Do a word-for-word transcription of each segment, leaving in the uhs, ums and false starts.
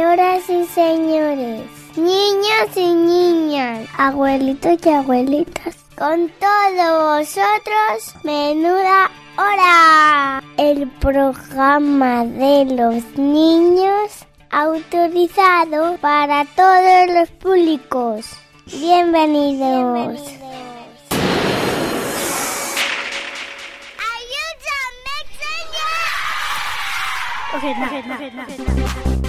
Señoras y señores, niños y niñas, abuelitos y abuelitas, con todos vosotros, Menuda Hora, el programa de los niños autorizado para todos los públicos. Bienvenidos. Bienvenidos. Okay, no, okay, no, okay, no, okay, no.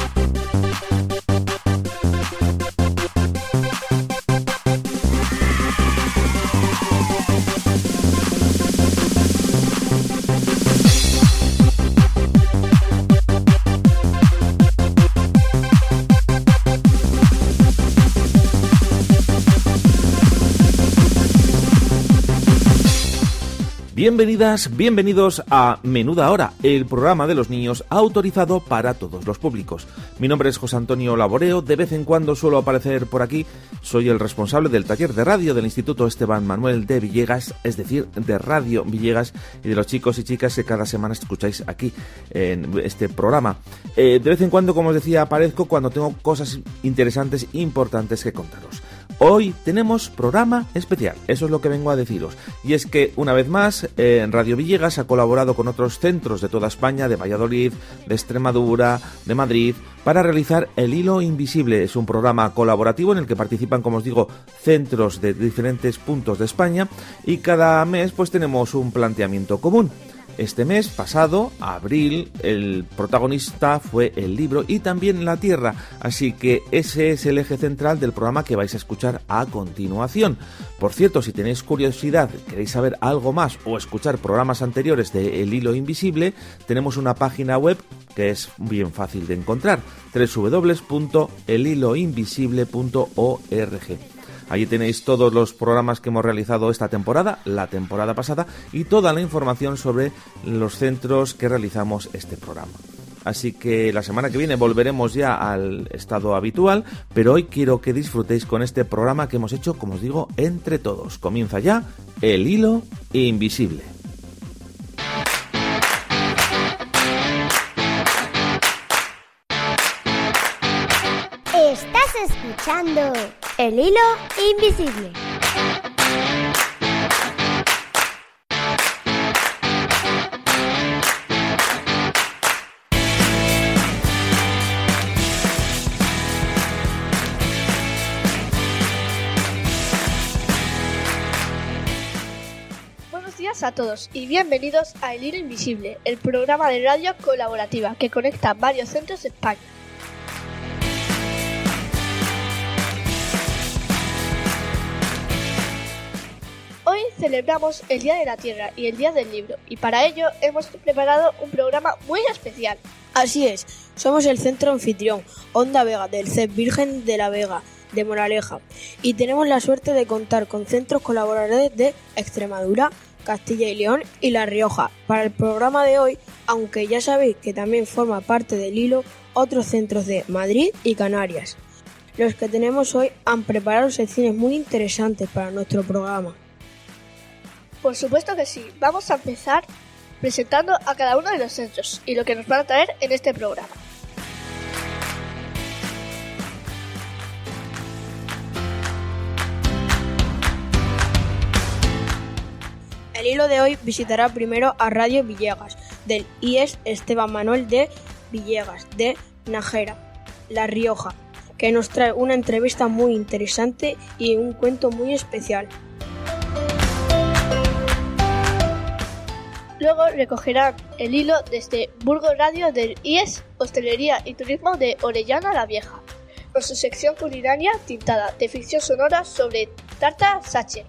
Bienvenidas, bienvenidos a Menuda Hora, el programa de los niños autorizado para todos los públicos. Mi nombre es José Antonio Laboreo, de vez en cuando suelo aparecer por aquí. Soy el responsable del taller de radio del Instituto Esteban Manuel de Villegas, es decir, de Radio Villegas, y de los chicos y chicas que cada semana escucháis aquí en este programa. Eh, de vez en cuando, como os decía, aparezco cuando tengo cosas interesantes, importantes que contaros. Hoy tenemos programa especial, eso es lo que vengo a deciros. Y es que, una vez más, eh, Radio Villegas ha colaborado con otros centros de toda España, de Valladolid, de Extremadura, de Madrid, para realizar El Hilo Invisible. Es un programa colaborativo en el que participan, como os digo, centros de diferentes puntos de España, y cada mes pues tenemos un planteamiento común. Este mes pasado, abril, el protagonista fue el libro y también la tierra, así que ese es el eje central del programa que vais a escuchar a continuación. Por cierto, si tenéis curiosidad, queréis saber algo más o escuchar programas anteriores de El Hilo Invisible, tenemos una página web que es bien fácil de encontrar, doble u doble u doble u punto el hilo invisible punto org. Allí tenéis todos los programas que hemos realizado esta temporada, la temporada pasada, y toda la información sobre los centros que realizamos este programa. Así que la semana que viene volveremos ya al estado habitual, pero hoy quiero que disfrutéis con este programa que hemos hecho, como os digo, entre todos. Comienza ya El Hilo Invisible. Estás escuchando El Hilo Invisible. Buenos días a todos y bienvenidos a El Hilo Invisible, el programa de radio colaborativa que conecta varios centros de España. Hoy celebramos el Día de la Tierra y el Día del Libro, y para ello hemos preparado un programa muy especial. Así es, somos el centro anfitrión Onda Vega del C E P Virgen de la Vega de Moraleja, y tenemos la suerte de contar con centros colaboradores de Extremadura, Castilla y León y La Rioja. Para el programa de hoy, aunque ya sabéis que también forma parte del hilo otros centros de Madrid y Canarias. Los que tenemos hoy han preparado secciones muy interesantes para nuestro programa. Por supuesto que sí, vamos a empezar presentando a cada uno de los centros y lo que nos van a traer en este programa. El hilo de hoy visitará primero a Radio Villegas, del I E S Esteban Manuel de Villegas, de Nájera, La Rioja, que nos trae una entrevista muy interesante y un cuento muy especial. Luego recogerán el hilo desde Burgos Radio del I E S Hostelería y Turismo de Orellana la Vieja, con su sección culinaria tintada de ficción sonora sobre tarta Sacher.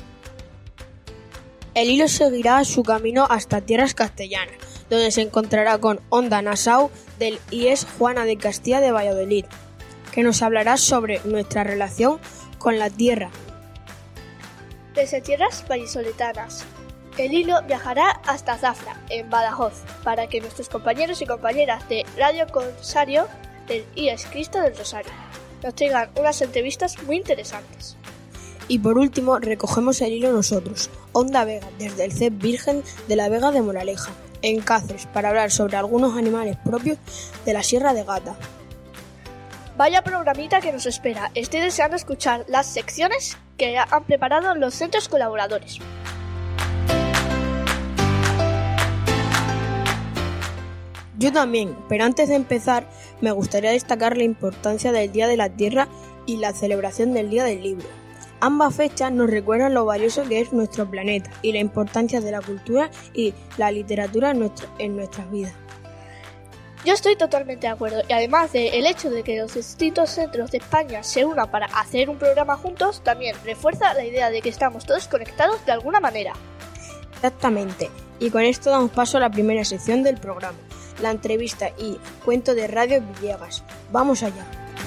El hilo seguirá su camino hasta tierras castellanas, donde se encontrará con Onda Nassau del I E S Juana de Castilla de Valladolid, que nos hablará sobre nuestra relación con la tierra. Desde tierras vallisoletanas, el hilo viajará hasta Zafra, en Badajoz, para que nuestros compañeros y compañeras de Radio Consario del I E S Cristo del Rosario nos traigan unas entrevistas muy interesantes. Y por último, recogemos el hilo nosotros, Onda Vega, desde el C E P Virgen de la Vega de Moraleja, en Cáceres, para hablar sobre algunos animales propios de la Sierra de Gata. Vaya programita que nos espera. Estoy deseando escuchar las secciones que han preparado los centros colaboradores. Yo también, pero antes de empezar me gustaría destacar la importancia del Día de la Tierra y la celebración del Día del Libro. Ambas fechas nos recuerdan lo valioso que es nuestro planeta y la importancia de la cultura y la literatura en, nuestro, en nuestras vidas. Yo estoy totalmente de acuerdo y además del hecho de que los distintos centros de España se unan para hacer un programa juntos, también refuerza la idea de que estamos todos conectados de alguna manera. Exactamente, y con esto damos paso a la primera sección del programa, la entrevista y cuento de Radio Villegas. ¡Vamos allá!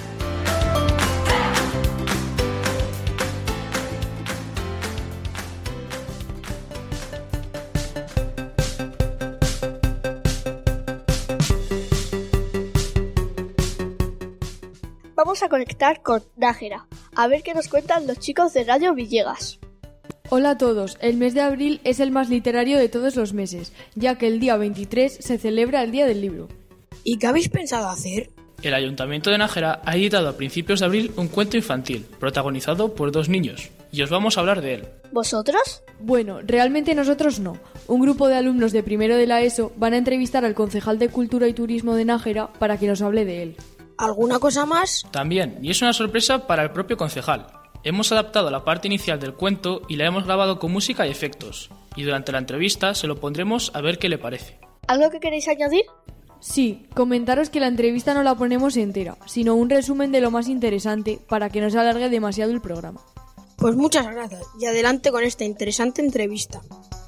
Vamos a conectar con Nájera, a ver qué nos cuentan los chicos de Radio Villegas. Hola a todos, el mes de abril es el más literario de todos los meses, ya que el día veintitrés se celebra el Día del Libro. ¿Y qué habéis pensado hacer? El Ayuntamiento de Nájera ha editado a principios de abril un cuento infantil, protagonizado por dos niños, y os vamos a hablar de él. ¿Vosotros? Bueno, realmente nosotros no. Un grupo de alumnos de primero de la ESO van a entrevistar al concejal de Cultura y Turismo de Nájera para que nos hable de él. ¿Alguna cosa más? También, y es una sorpresa para el propio concejal. Hemos adaptado la parte inicial del cuento y la hemos grabado con música y efectos. Y durante la entrevista se lo pondremos a ver qué le parece. ¿Algo que queréis añadir? Sí, comentaros que la entrevista no la ponemos entera, sino un resumen de lo más interesante para que no se alargue demasiado el programa. Pues muchas gracias y adelante con esta interesante entrevista.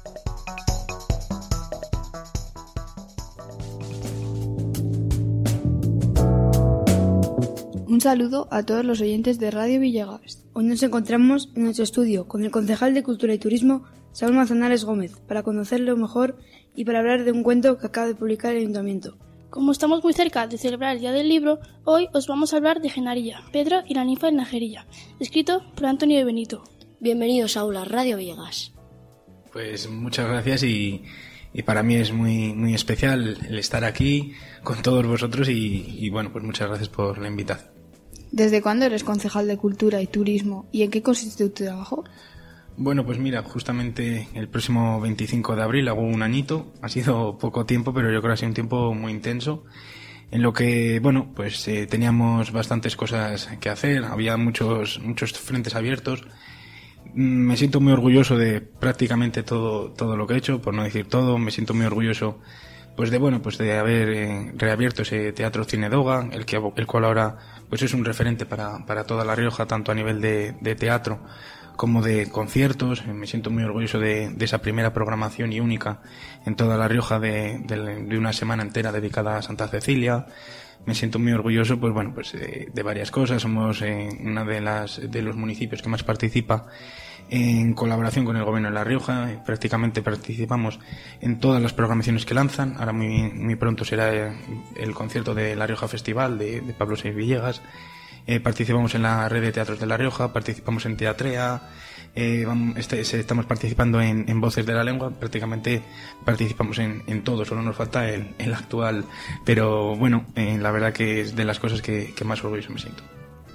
Un saludo a todos los oyentes de Radio Villegas. Hoy nos encontramos en nuestro estudio con el concejal de Cultura y Turismo, Saúl Manzanares Gómez, para conocerlo mejor y para hablar de un cuento que acaba de publicar el Ayuntamiento. Como estamos muy cerca de celebrar el Día del Libro, hoy os vamos a hablar de Genarilla, Pedro y la ninfa en Najerilla, escrito por Antonio de Benito. Bienvenido, Saúl, a Radio Villegas. Pues muchas gracias y, y para mí es muy, muy especial el estar aquí con todos vosotros y, y bueno, pues muchas gracias por la invitación. ¿Desde cuándo eres concejal de Cultura y Turismo y en qué consiste tu trabajo? Bueno, pues mira, justamente el próximo veinticinco de abril hago un añito. Ha sido poco tiempo, pero yo creo que ha sido un tiempo muy intenso en lo que, bueno, pues eh, teníamos bastantes cosas que hacer, había muchos muchos frentes abiertos. Me siento muy orgulloso de prácticamente todo todo lo que he hecho, por no decir todo. Me siento muy orgulloso pues de bueno pues de haber eh, reabierto ese Teatro Cinedoga, el que el cual ahora pues es un referente para para toda La Rioja, tanto a nivel de, de teatro como de conciertos. Me siento muy orgulloso de, de esa primera programación y única en toda La Rioja de, de, de una semana entera dedicada a Santa Cecilia. Me siento muy orgulloso, pues bueno, pues de, de varias cosas. Somos eh, una de las de los municipios que más participa en colaboración con el Gobierno de La Rioja. Prácticamente participamos en todas las programaciones que lanzan. Ahora muy muy pronto será el, el concierto de La Rioja Festival de, de Pablo Seis Villegas. Eh, participamos en la red de teatros de La Rioja, participamos en Teatrea, eh, vamos, este, estamos participando en, en Voces de la Lengua, prácticamente participamos en, en todo, solo nos falta el, el actual, pero bueno, eh, la verdad que es de las cosas que, que más orgulloso me siento.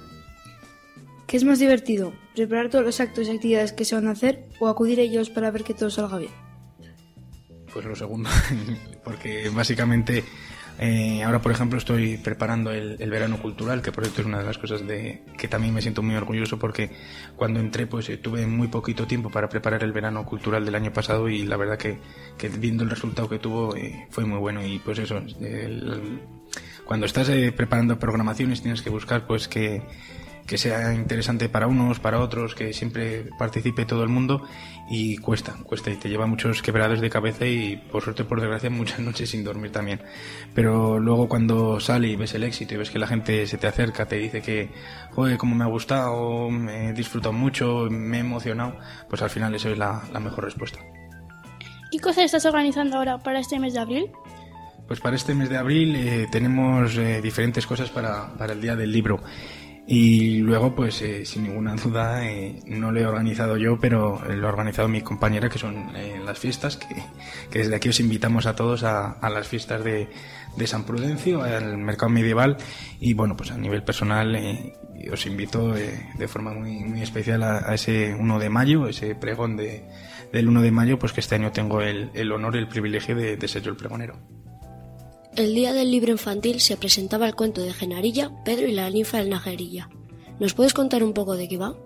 ¿Qué es más divertido? ¿Preparar todos los actos y actividades que se van a hacer o acudir a ellos para ver que todo salga bien? Pues lo segundo, porque básicamente... Eh, ahora, por ejemplo, estoy preparando el, el verano cultural, que por cierto es una de las cosas de que también me siento muy orgulloso, porque cuando entré pues eh, tuve muy poquito tiempo para preparar el verano cultural del año pasado y la verdad que, que viendo el resultado que tuvo eh, fue muy bueno. Y pues eso, el, el, cuando estás eh, preparando programaciones tienes que buscar pues que que sea interesante para unos, para otros, que siempre participe todo el mundo, y cuesta, cuesta y te lleva muchos quebraderos de cabeza y por suerte, por desgracia, muchas noches sin dormir también. Pero luego cuando sale y ves el éxito y ves que la gente se te acerca, te dice que, joder, cómo me ha gustado, me he disfrutado mucho, me he emocionado, pues al final eso es la, la mejor respuesta. ¿Qué cosas estás organizando ahora para este mes de abril? Pues para este mes de abril eh, tenemos eh, diferentes cosas para, para el Día del Libro. Y luego, pues eh, sin ninguna duda, eh, no lo he organizado yo, pero lo ha organizado mi compañera, que son eh, las fiestas, que, que desde aquí os invitamos a todos a, a las fiestas de, de San Prudencio, al mercado medieval. Y bueno, pues a nivel personal eh, os invito eh, de forma muy, muy especial a, a ese uno de mayo, ese pregón de, del uno de mayo, pues que este año tengo el, el honor y el privilegio de, de ser yo el pregonero. El día del libro infantil se presentaba el cuento de Genarilla, Pedro y la ninfa del Najerilla. ¿Nos puedes contar un poco de qué va?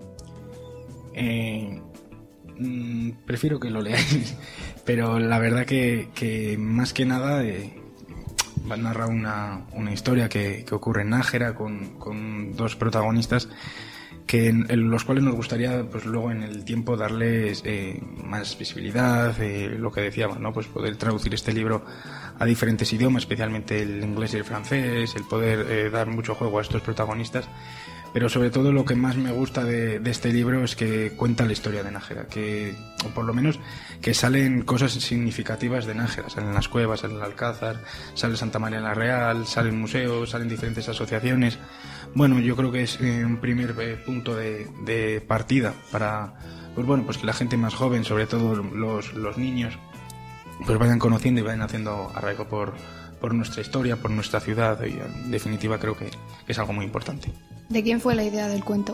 Eh, mmm, prefiero que lo leáis, pero la verdad que, que más que nada eh, va a narrar una, una historia que, que ocurre en Nájera con, con dos protagonistas que en, en los cuales nos gustaría pues luego en el tiempo darles eh, más visibilidad, eh, lo que decíamos, ¿no? Pues poder traducir este libro a diferentes idiomas, especialmente el inglés y el francés, el poder eh, dar mucho juego a estos protagonistas. Pero sobre todo lo que más me gusta de, de este libro es que cuenta la historia de Nájera, que, o por lo menos que salen cosas significativas de Nájera, salen las cuevas, sale el Alcázar, sale Santa María la Real, salen museos, salen diferentes asociaciones. Bueno, yo creo que es eh, un primer eh, punto de, de partida para, pues bueno, pues que la gente más joven, sobre todo los, los niños, pues vayan conociendo y vayan haciendo arraigo por, por nuestra historia, por nuestra ciudad, y en definitiva creo que, que es algo muy importante. ¿De quién fue la idea del cuento?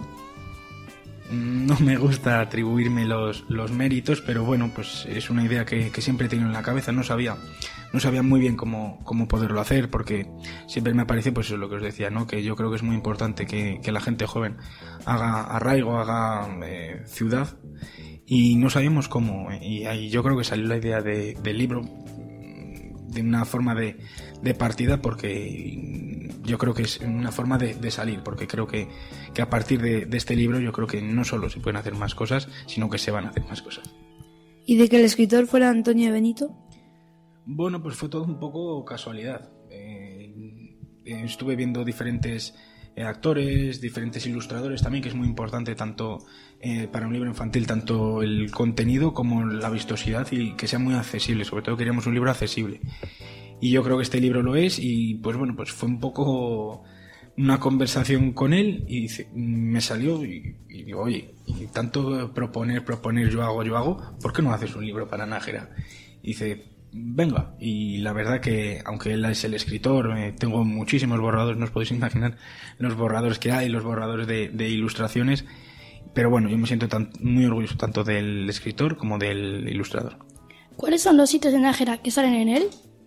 No me gusta atribuirme los, los méritos, pero bueno, pues es una idea que, que siempre he tenido en la cabeza. No sabía, no sabía muy bien cómo, cómo poderlo hacer, porque siempre me parece, pues eso es lo que os decía, ¿no? Que yo creo que es muy importante que, que la gente joven haga arraigo, haga eh, ciudad, y no sabíamos cómo. Y ahí yo creo que salió la idea de, del libro de una forma de, de partida, porque yo creo que es una forma de, de salir, porque creo que, que a partir de, de este libro yo creo que no solo se pueden hacer más cosas, sino que se van a hacer más cosas. ¿Y de que el escritor fuera Antonio de Benito? Bueno, pues fue todo un poco casualidad. Eh, estuve viendo diferentes eh, actores, diferentes ilustradores también, que es muy importante tanto eh, para un libro infantil, tanto el contenido como la vistosidad, y que sea muy accesible. Sobre todo queríamos un libro accesible. Y yo creo que este libro lo es, y pues bueno, pues fue un poco una conversación con él, y dice, me salió y, y digo, oye, y tanto proponer, proponer, yo hago, yo hago, ¿por qué no haces un libro para Nájera? Y dice, venga, y la verdad que aunque él es el escritor, eh, tengo muchísimos borradores, no os podéis imaginar los borradores que hay, los borradores de, de ilustraciones, pero bueno, yo me siento tan, muy orgulloso tanto del escritor como del ilustrador. ¿Cuáles son los sitios de Nájera que salen en él?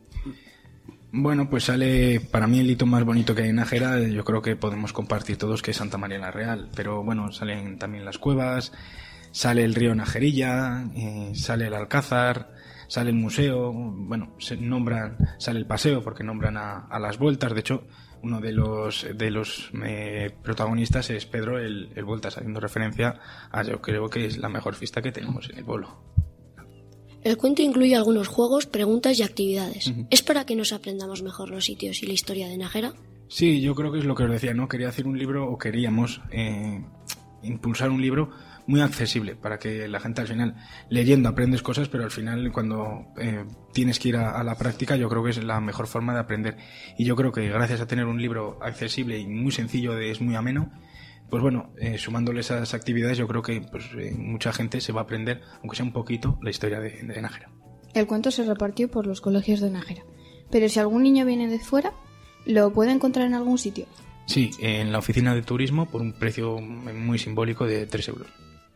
Bueno, pues sale, para mí el hito más bonito que hay en Nájera, yo creo que podemos compartir todos, que es Santa María la Real, pero bueno, salen también las cuevas, sale el río Najerilla, eh, sale el Alcázar, sale el museo, bueno, se nombran, sale el paseo porque nombran a, a las vueltas. De hecho, uno de los de los eh, protagonistas es Pedro el, el Vueltas, haciendo referencia a, yo creo que es la mejor fiesta que tenemos en el pueblo. El cuento incluye algunos juegos, preguntas y actividades. Uh-huh. ¿Es para que nos aprendamos mejor los sitios y la historia de Nájera? Sí, yo creo que es lo que os decía, ¿no? Quería hacer un libro, o queríamos eh, impulsar un libro muy accesible, para que la gente al final, leyendo aprendes cosas, pero al final cuando eh, tienes que ir a, a la práctica, yo creo que es la mejor forma de aprender. Y yo creo que gracias a tener un libro accesible y muy sencillo, de, es muy ameno, pues bueno, eh, sumándole esas actividades, yo creo que pues, eh, mucha gente se va a aprender, aunque sea un poquito, la historia de, de Nájera. El cuento se repartió por los colegios de Nájera, pero si algún niño viene de fuera, ¿lo puede encontrar en algún sitio? Sí, en la oficina de turismo por un precio muy simbólico de tres euros.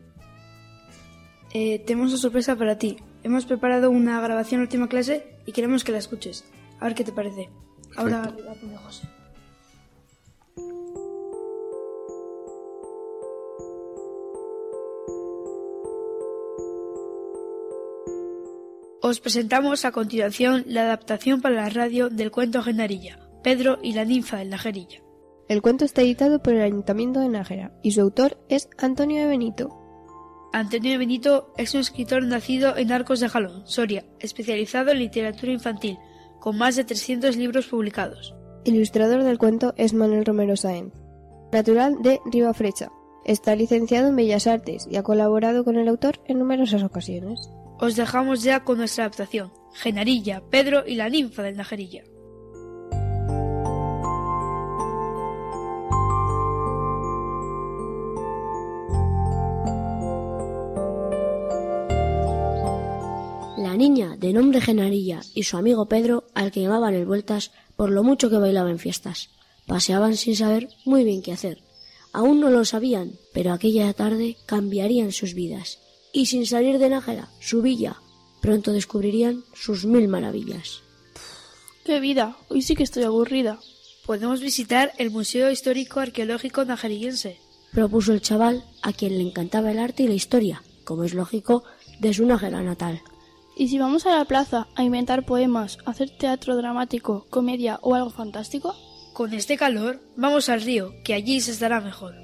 Eh, tenemos una sorpresa para ti. Hemos preparado una grabación de última clase y queremos que la escuches. A ver qué te parece. Perfecto. Ahora la pone José. Os presentamos a continuación la adaptación para la radio del cuento Genarilla, Pedro y la ninfa del Najerilla. El cuento está editado por el Ayuntamiento de Nájera y su autor es Antonio de Benito. Antonio de Benito es un escritor nacido en Arcos de Jalón, Soria, especializado en literatura infantil, con más de trescientos libros publicados. El ilustrador del cuento es Manuel Romero Sáenz, natural de Ribafrecha. Está licenciado en Bellas Artes y ha colaborado con el autor en numerosas ocasiones. Os dejamos ya con nuestra adaptación, Genarilla, Pedro y la ninfa del Najerilla. la niña de nombre Genarilla y su amigo Pedro, al que llamaban el Vueltas por lo mucho que bailaba en fiestas. Paseaban sin saber muy bien qué hacer. Aún no lo sabían, pero aquella tarde cambiarían sus vidas. Y sin salir de Nájera, su villa, pronto descubrirían sus mil maravillas. ¡Qué vida! Hoy sí que estoy aburrida. Podemos visitar el Museo Histórico Arqueológico Najerillense, propuso el chaval, a quien le encantaba el arte y la historia, como es lógico, de su Nájera natal. ¿Y si vamos a la plaza a inventar poemas, hacer teatro dramático, comedia o algo fantástico? Con este calor, vamos al río, que allí se estará mejor.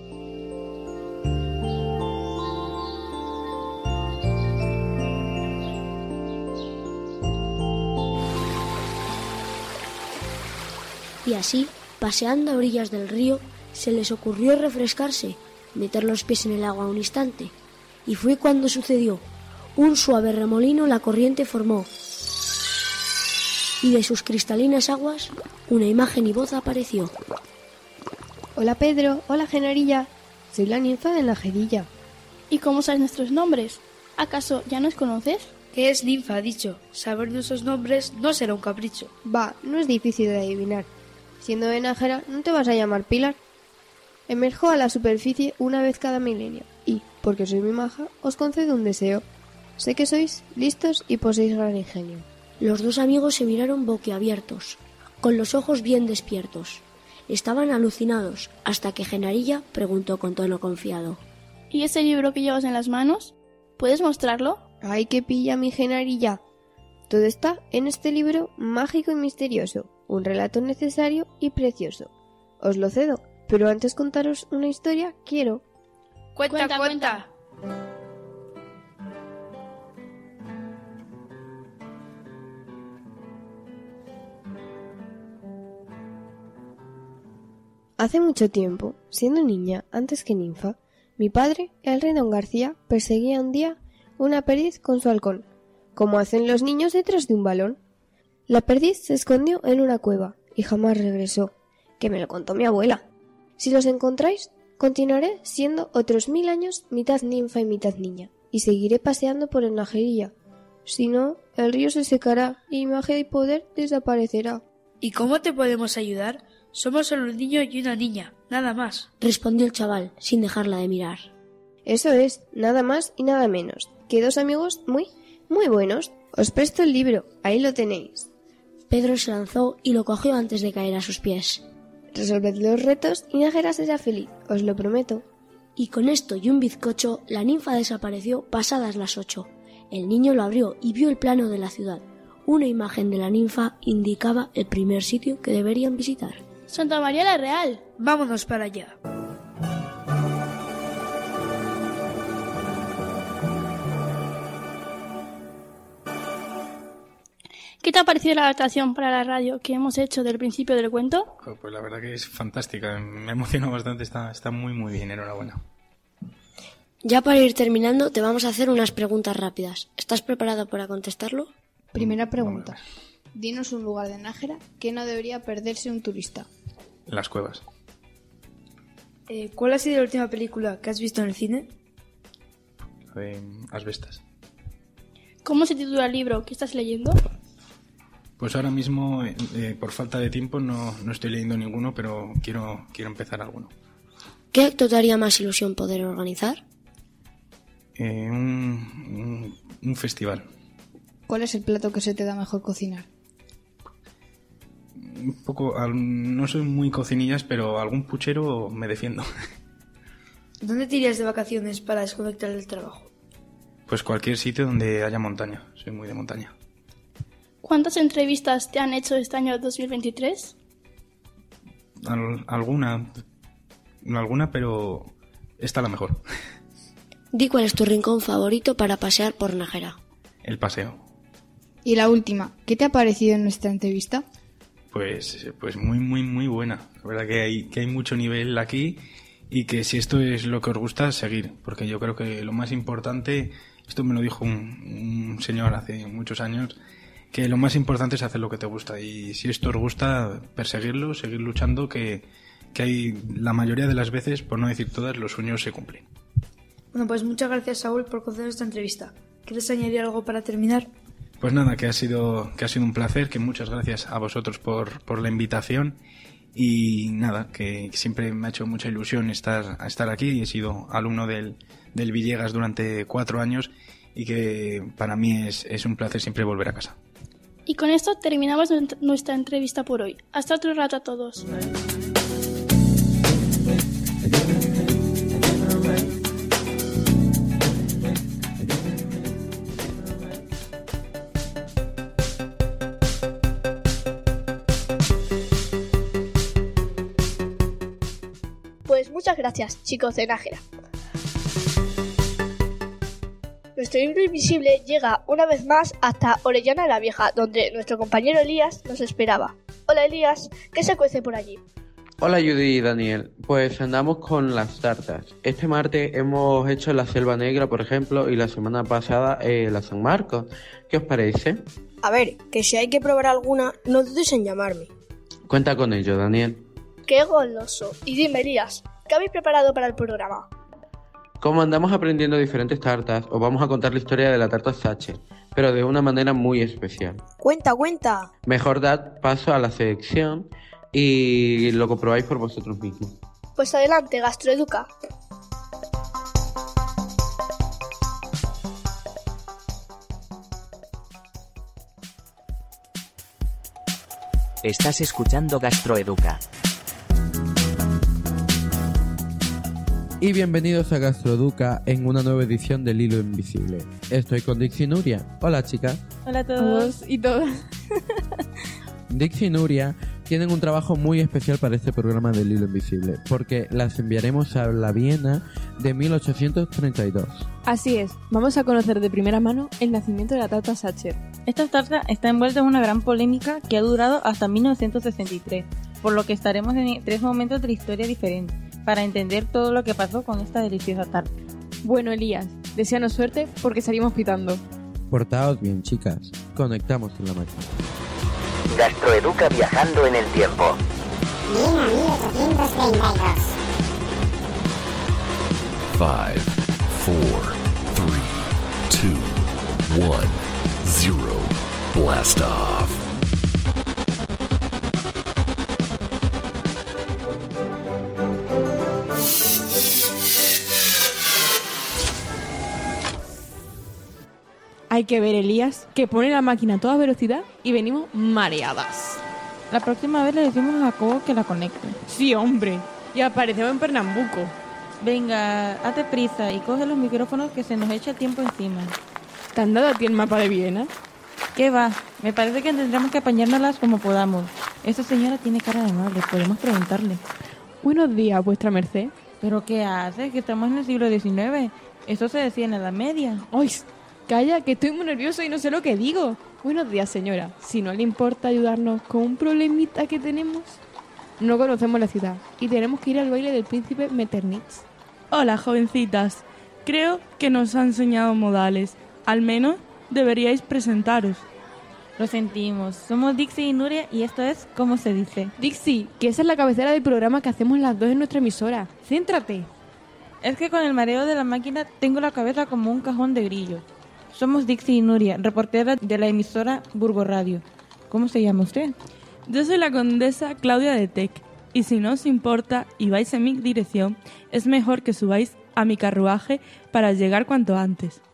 Y así, paseando a orillas del río, se les ocurrió refrescarse, meter los pies en el agua un instante. Y fue cuando sucedió. Un suave remolino la corriente formó. Y de sus cristalinas aguas, una imagen y voz apareció. Hola Pedro, hola Genarilla. Soy la ninfa de Najerilla. ¿Y cómo sabes nuestros nombres? ¿Acaso ya nos conoces? ¿Qué es ninfa, ha dicho? Saber nuestros nombres no será un capricho. Va, no es difícil de adivinar. Siendo de Nájera, no te vas a llamar Pilar. Emerjo a la superficie una vez cada milenio y, porque soy muy maja, os concedo un deseo. Sé que sois listos y poseéis gran ingenio. Los dos amigos se miraron boquiabiertos, con los ojos bien despiertos. Estaban alucinados, hasta que Genarilla preguntó con tono confiado. ¿Y ese libro que llevas en las manos? ¿Puedes mostrarlo? ¡Ay, qué pilla mi Genarilla! Todo está en este libro mágico y misterioso, un relato necesario y precioso. Os lo cedo, pero antes contaros una historia, quiero... ¡Cuenta, cuenta! cuenta. Hace mucho tiempo, siendo niña antes que ninfa, mi padre, el rey don García, perseguía un día una perdiz con su halcón, como hacen los niños detrás de un balón. La perdiz se escondió en una cueva y jamás regresó, que me lo contó mi abuela. Si los encontráis, continuaré siendo otros mil años mitad ninfa y mitad niña, y seguiré paseando por el Najerilla. Si no, el río se secará y mi magia y poder desaparecerá. ¿Y cómo te podemos ayudar? Somos solo un niño y una niña, nada más, respondió el chaval, sin dejarla de mirar. Eso es, nada más y nada menos, que dos amigos muy, muy buenos. Os presto el libro, ahí lo tenéis. Pedro se lanzó y lo cogió antes de caer a sus pies. Resolved los retos y Nájera será feliz, os lo prometo. Y con esto y un bizcocho, la ninfa desapareció pasadas las ocho. El niño lo abrió y vio el plano de la ciudad. Una imagen de la ninfa indicaba el primer sitio que deberían visitar. ¡Santa María la Real! Vámonos para allá. ¿Qué te ha parecido la adaptación para la radio que hemos hecho del principio del cuento? Pues la verdad que es fantástica, me emocionó bastante, está, está muy muy bien, enhorabuena. Ya para ir terminando te vamos a hacer unas preguntas rápidas. ¿Estás preparado para contestarlo? Primera pregunta. Dinos un lugar de Nájera que no debería perderse un turista. Las cuevas. Eh, ¿Cuál ha sido la última película que has visto en el cine? Eh, Asbestas. ¿Cómo se titula el libro que estás leyendo? Pues ahora mismo, eh, por falta de tiempo, no, no estoy leyendo ninguno, pero quiero, quiero empezar alguno. ¿Qué acto te haría más ilusión poder organizar? Eh, un, un, un festival. ¿Cuál es el plato que se te da mejor cocinar? Un poco, no soy muy cocinillas, pero algún puchero me defiendo. ¿Dónde te irías de vacaciones para desconectar del trabajo? Pues cualquier sitio donde haya montaña, soy muy de montaña. ¿Cuántas entrevistas te han hecho este año dos mil veintitrés? Al, alguna, alguna, pero esta la mejor. Di cuál es tu rincón favorito para pasear por Nájera. El paseo. Y la última, ¿qué te ha parecido en nuestra entrevista? Pues, pues muy, muy, muy buena. La verdad que hay, que hay mucho nivel aquí y que si esto es lo que os gusta, seguir. Porque yo creo que lo más importante, esto me lo dijo un, un señor hace muchos años, que lo más importante es hacer lo que te gusta. Y si esto os gusta, perseguirlo, seguir luchando, que, que hay la mayoría de las veces, por no decir todas, los sueños se cumplen. Bueno, pues muchas gracias, Saúl, por conceder esta entrevista. ¿Quieres añadir algo para terminar? Pues nada, que ha sido que ha sido un placer, que muchas gracias a vosotros por, por la invitación y nada, que siempre me ha hecho mucha ilusión estar, estar aquí. He sido alumno del, del Villegas durante cuatro años y que para mí es, es un placer siempre volver a casa. Y con esto terminamos nuestra entrevista por hoy. Hasta otro rato a todos. Pues muchas gracias, chicos de Nájera. Nuestro libro invisible llega una vez más hasta Orellana la Vieja, donde nuestro compañero Elías nos esperaba. Hola Elías, ¿qué se cuece por allí? Hola Judy y Daniel, pues andamos con las tartas. Este martes hemos hecho la Selva Negra, por ejemplo, y la semana pasada eh, la San Marcos. ¿Qué os parece? A ver, que si hay que probar alguna, no dudes en llamarme. Cuenta con ello, Daniel. ¡Qué goloso! Y dime Elías, ¿qué habéis preparado para el programa? Como andamos aprendiendo diferentes tartas, os vamos a contar la historia de la tarta Sacher, pero de una manera muy especial. ¡Cuenta, cuenta! Mejor dad paso a la selección y lo comprobáis por vosotros mismos. Pues adelante, Gastroeduca. Estás escuchando Gastroeduca. Y bienvenidos a Gastroeduca en una nueva edición del Hilo Invisible. Estoy con Dixie y Nuria. Hola, chicas. Hola a todos y todas. Dixie y Nuria tienen un trabajo muy especial para este programa del Hilo Invisible, porque las enviaremos a la Viena de mil ochocientos treinta y dos. Así es, vamos a conocer de primera mano el nacimiento de la tarta Sacher. Esta tarta está envuelta en una gran polémica que ha durado hasta mil novecientos sesenta y tres, por lo que estaremos en tres momentos de la historia diferentes, para entender todo lo que pasó con esta deliciosa tarta. Bueno, Elías, deséanos suerte porque salimos pitando. Portaos bien, chicas. Conectamos en la máquina. Gastroeduca viajando en el tiempo. Viena mil ochocientos treinta y dos. Five, four, three, two, one, zero. Blast off. Hay que ver, Elías, que pone la máquina a toda velocidad y venimos mareadas. La próxima vez le decimos a Jacobo que la conecte. Sí, hombre. Y aparecemos en Pernambuco. Venga, hazte prisa y coge los micrófonos que se nos echa el tiempo encima. ¿Te han dado a ti el mapa de Viena? ¿Qué va? Me parece que tendremos que apañárnoslas como podamos. Esta señora tiene cara de amable, podemos preguntarle. Buenos días, vuestra merced. ¿Pero qué hace? Que estamos en el siglo diecinueve. Eso se decía en la Edad Media. ¡Ay! Calla, que estoy muy nervioso y no sé lo que digo. Buenos días, señora. Si no le importa ayudarnos con un problemita que tenemos. No conocemos la ciudad y tenemos que ir al baile del príncipe Metternich. Hola, jovencitas. Creo que nos ha enseñado modales. Al menos deberíais presentaros. Lo sentimos. Somos Dixie y Nuria y esto es ¿Cómo se dice? Dixie, que esa es la cabecera del programa que hacemos las dos en nuestra emisora. Céntrate. Es que con el mareo de la máquina tengo la cabeza como un cajón de grillos. Somos Dixie y Nuria, reporteras de la emisora Burgo Radio. ¿Cómo se llama usted? Yo soy la condesa Claudia de Tec. Y si no os importa y vais en mi dirección, es mejor que subáis a mi carruaje para llegar cuanto antes.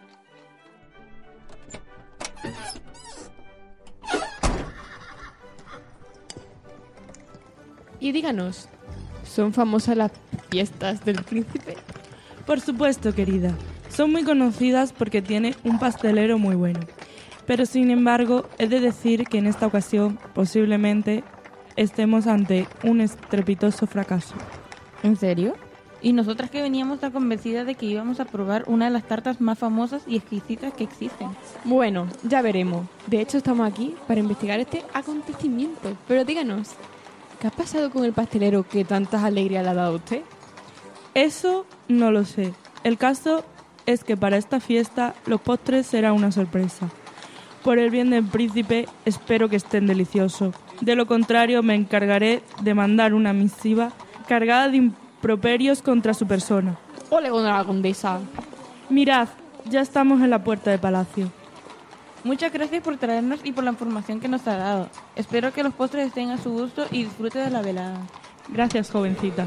Y díganos, ¿son famosas las fiestas del príncipe? Por supuesto, querida. Son muy conocidas porque tiene un pastelero muy bueno. Pero sin embargo, he de decir que en esta ocasión posiblemente estemos ante un estrepitoso fracaso. ¿En serio? Y nosotras que veníamos tan convencidas de que íbamos a probar una de las tartas más famosas y exquisitas que existen. Bueno, ya veremos. De hecho, estamos aquí para investigar este acontecimiento. Pero díganos, ¿qué ha pasado con el pastelero que tantas alegrías le ha dado a usted? Eso no lo sé. El caso es que para esta fiesta los postres será una sorpresa. Por el bien del príncipe, espero que estén deliciosos. De lo contrario, me encargaré de mandar una misiva cargada de improperios contra su persona. ¡Ole con la condesa! Mirad, ya estamos en la puerta del palacio. Muchas gracias por traernos y por la información que nos ha dado. Espero que los postres estén a su gusto y disfrute de la velada. Gracias, jovencita.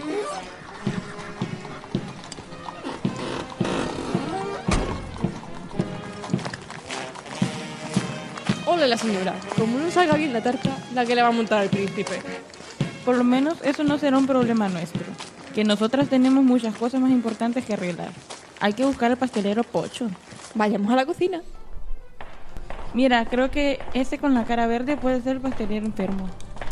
Hola la señora, como no salga bien la tarta, la que le va a montar al príncipe. Por lo menos eso no será un problema nuestro, que nosotras tenemos muchas cosas más importantes que arreglar. Hay que buscar al pastelero Pocho. Vayamos a la cocina. Mira, creo que ese con la cara verde puede ser el pastelero enfermo.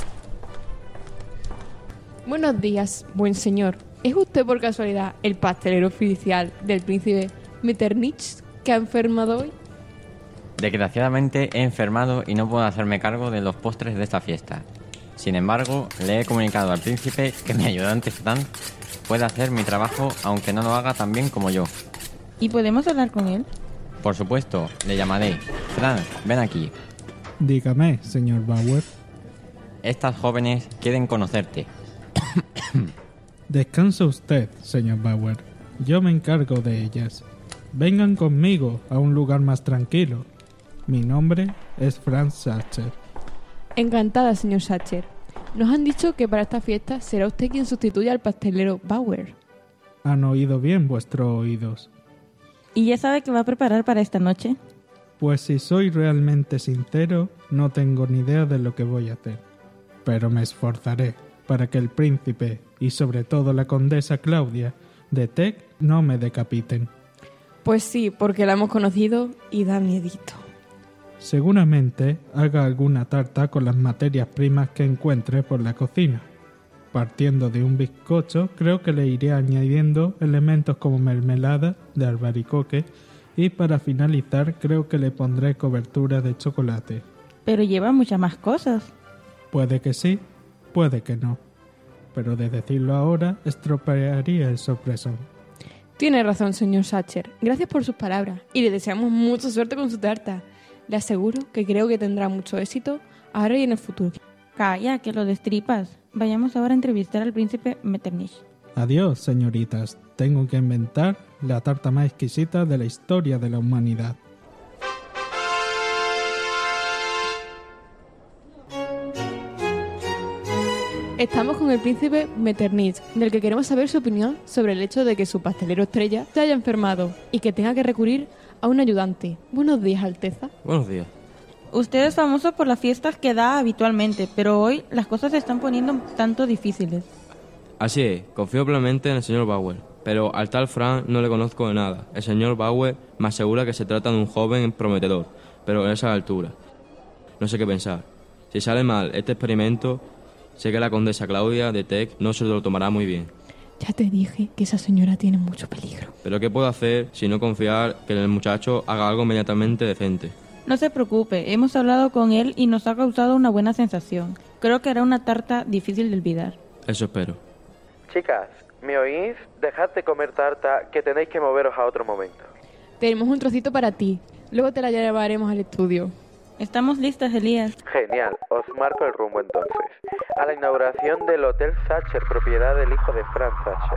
Buenos días, buen señor. ¿Es usted por casualidad el pastelero oficial del príncipe Metternich que ha enfermado hoy? Desgraciadamente he enfermado y no puedo hacerme cargo de los postres de esta fiesta. Sin embargo, le he comunicado al príncipe que mi ayudante Fran puede hacer mi trabajo aunque no lo haga tan bien como yo. ¿Y podemos hablar con él? Por supuesto, le llamaré. Fran, ven aquí. Dígame, señor Bauer. Estas jóvenes quieren conocerte. Descansa usted, señor Bauer. Yo me encargo de ellas. Vengan conmigo a un lugar más tranquilo. Mi nombre es Franz Sacher. Encantada, señor Sacher. Nos han dicho que para esta fiesta será usted quien sustituya al pastelero Bauer. Han oído bien vuestros oídos. ¿Y ya sabe qué va a preparar para esta noche? Pues si soy realmente sincero, no tengo ni idea de lo que voy a hacer. Pero me esforzaré para que el príncipe y sobre todo la condesa Claudia de Teck no me decapiten. Pues sí, porque la hemos conocido y da miedito. Seguramente haga alguna tarta con las materias primas que encuentre por la cocina. Partiendo de un bizcocho, creo que le iré añadiendo elementos como mermelada de albaricoque y para finalizar creo que le pondré cobertura de chocolate. Pero lleva muchas más cosas. Puede que sí, puede que no. Pero de decirlo ahora, estropearía el sorpresón. Tiene razón, señor Sacher. Gracias por sus palabras y le deseamos mucha suerte con su tarta. Le aseguro que creo que tendrá mucho éxito ahora y en el futuro. Calla, que lo destripas. Vayamos ahora a entrevistar al príncipe Metternich. Adiós, señoritas. Tengo que inventar la tarta más exquisita de la historia de la humanidad. Estamos con el príncipe Metternich, del que queremos saber su opinión sobre el hecho de que su pastelero estrella se haya enfermado y que tenga que recurrir a un ayudante. Buenos días, Alteza. Buenos días. Usted es famoso por las fiestas que da habitualmente, pero hoy las cosas se están poniendo un tanto difíciles. Así es, confío plenamente en el señor Bauer, pero al tal Frank no le conozco de nada. El señor Bauer me asegura que se trata de un joven prometedor, pero a esa altura. No sé qué pensar. Si sale mal este experimento, sé que la condesa Claudia de Teck no se lo tomará muy bien. Ya te dije que esa señora tiene mucho peligro. Pero ¿qué puedo hacer si no confiar que el muchacho haga algo inmediatamente decente? No se preocupe, hemos hablado con él y nos ha causado una buena sensación. Creo que hará una tarta difícil de olvidar. Eso espero. Chicas, ¿me oís? Dejad de comer tarta, que tenéis que moveros a otro momento. Tenemos un trocito para ti. Luego te la llevaremos al estudio. Estamos listas, Elías. Genial, os marco el rumbo entonces. A la inauguración del Hotel Sacher, propiedad del hijo de Franz Sacher.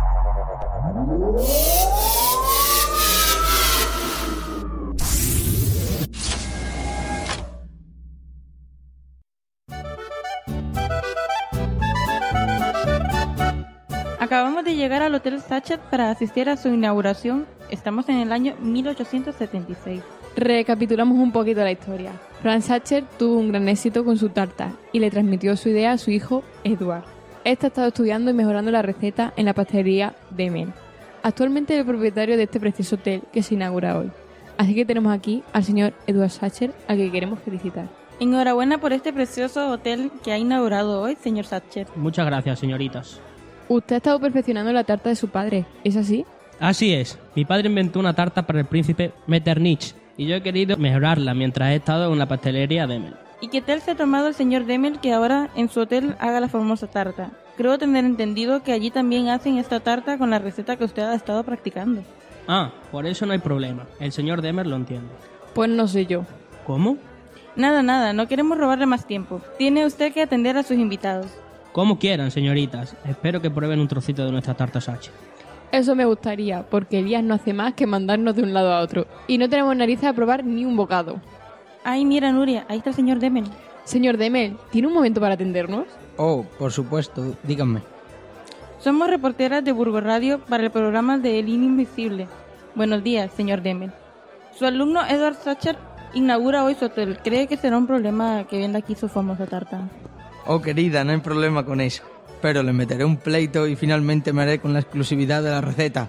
Acabamos de llegar al Hotel Sacher para asistir a su inauguración. Estamos en el año mil ochocientos setenta y seis. Recapitulamos un poquito la historia. Franz Sacher tuvo un gran éxito con su tarta y le transmitió su idea a su hijo Edward. Este ha estado estudiando y mejorando la receta en la pastelería Demel. Actualmente es el propietario de este precioso hotel que se inaugura hoy. Así que tenemos aquí al señor Edward Sacher, al que queremos felicitar. Enhorabuena por este precioso hotel que ha inaugurado hoy, señor Sacher. Muchas gracias, señoritas. Usted ha estado perfeccionando la tarta de su padre, ¿es así? Así es. Mi padre inventó una tarta para el príncipe Metternich y yo he querido mejorarla mientras he estado en la pastelería Demel. ¿Y qué tal se ha tomado el señor Demel que ahora en su hotel haga la famosa tarta? Creo tener entendido que allí también hacen esta tarta con la receta que usted ha estado practicando. Ah, por eso no hay problema. El señor Demel lo entiende. Pues no sé yo. ¿Cómo? Nada, nada. No queremos robarle más tiempo. Tiene usted que atender a sus invitados. Como quieran, señoritas. Espero que prueben un trocito de nuestra tarta Sacher. Eso me gustaría, porque Elías no hace más que mandarnos de un lado a otro. Y no tenemos narices a probar ni un bocado. Ay, mira, Nuria, ahí está el señor Demel. Señor Demel, ¿tiene un momento para atendernos? Oh, por supuesto, díganme. Somos reporteras de Burgos Radio para el programa de El Hilo Invisible. Buenos días, señor Demel. Su alumno Edward Sacher inaugura hoy su hotel. ¿Cree que será un problema que venda aquí su famosa tarta? Oh, querida, no hay problema con eso. Pero le meteré un pleito y finalmente me haré con la exclusividad de la receta.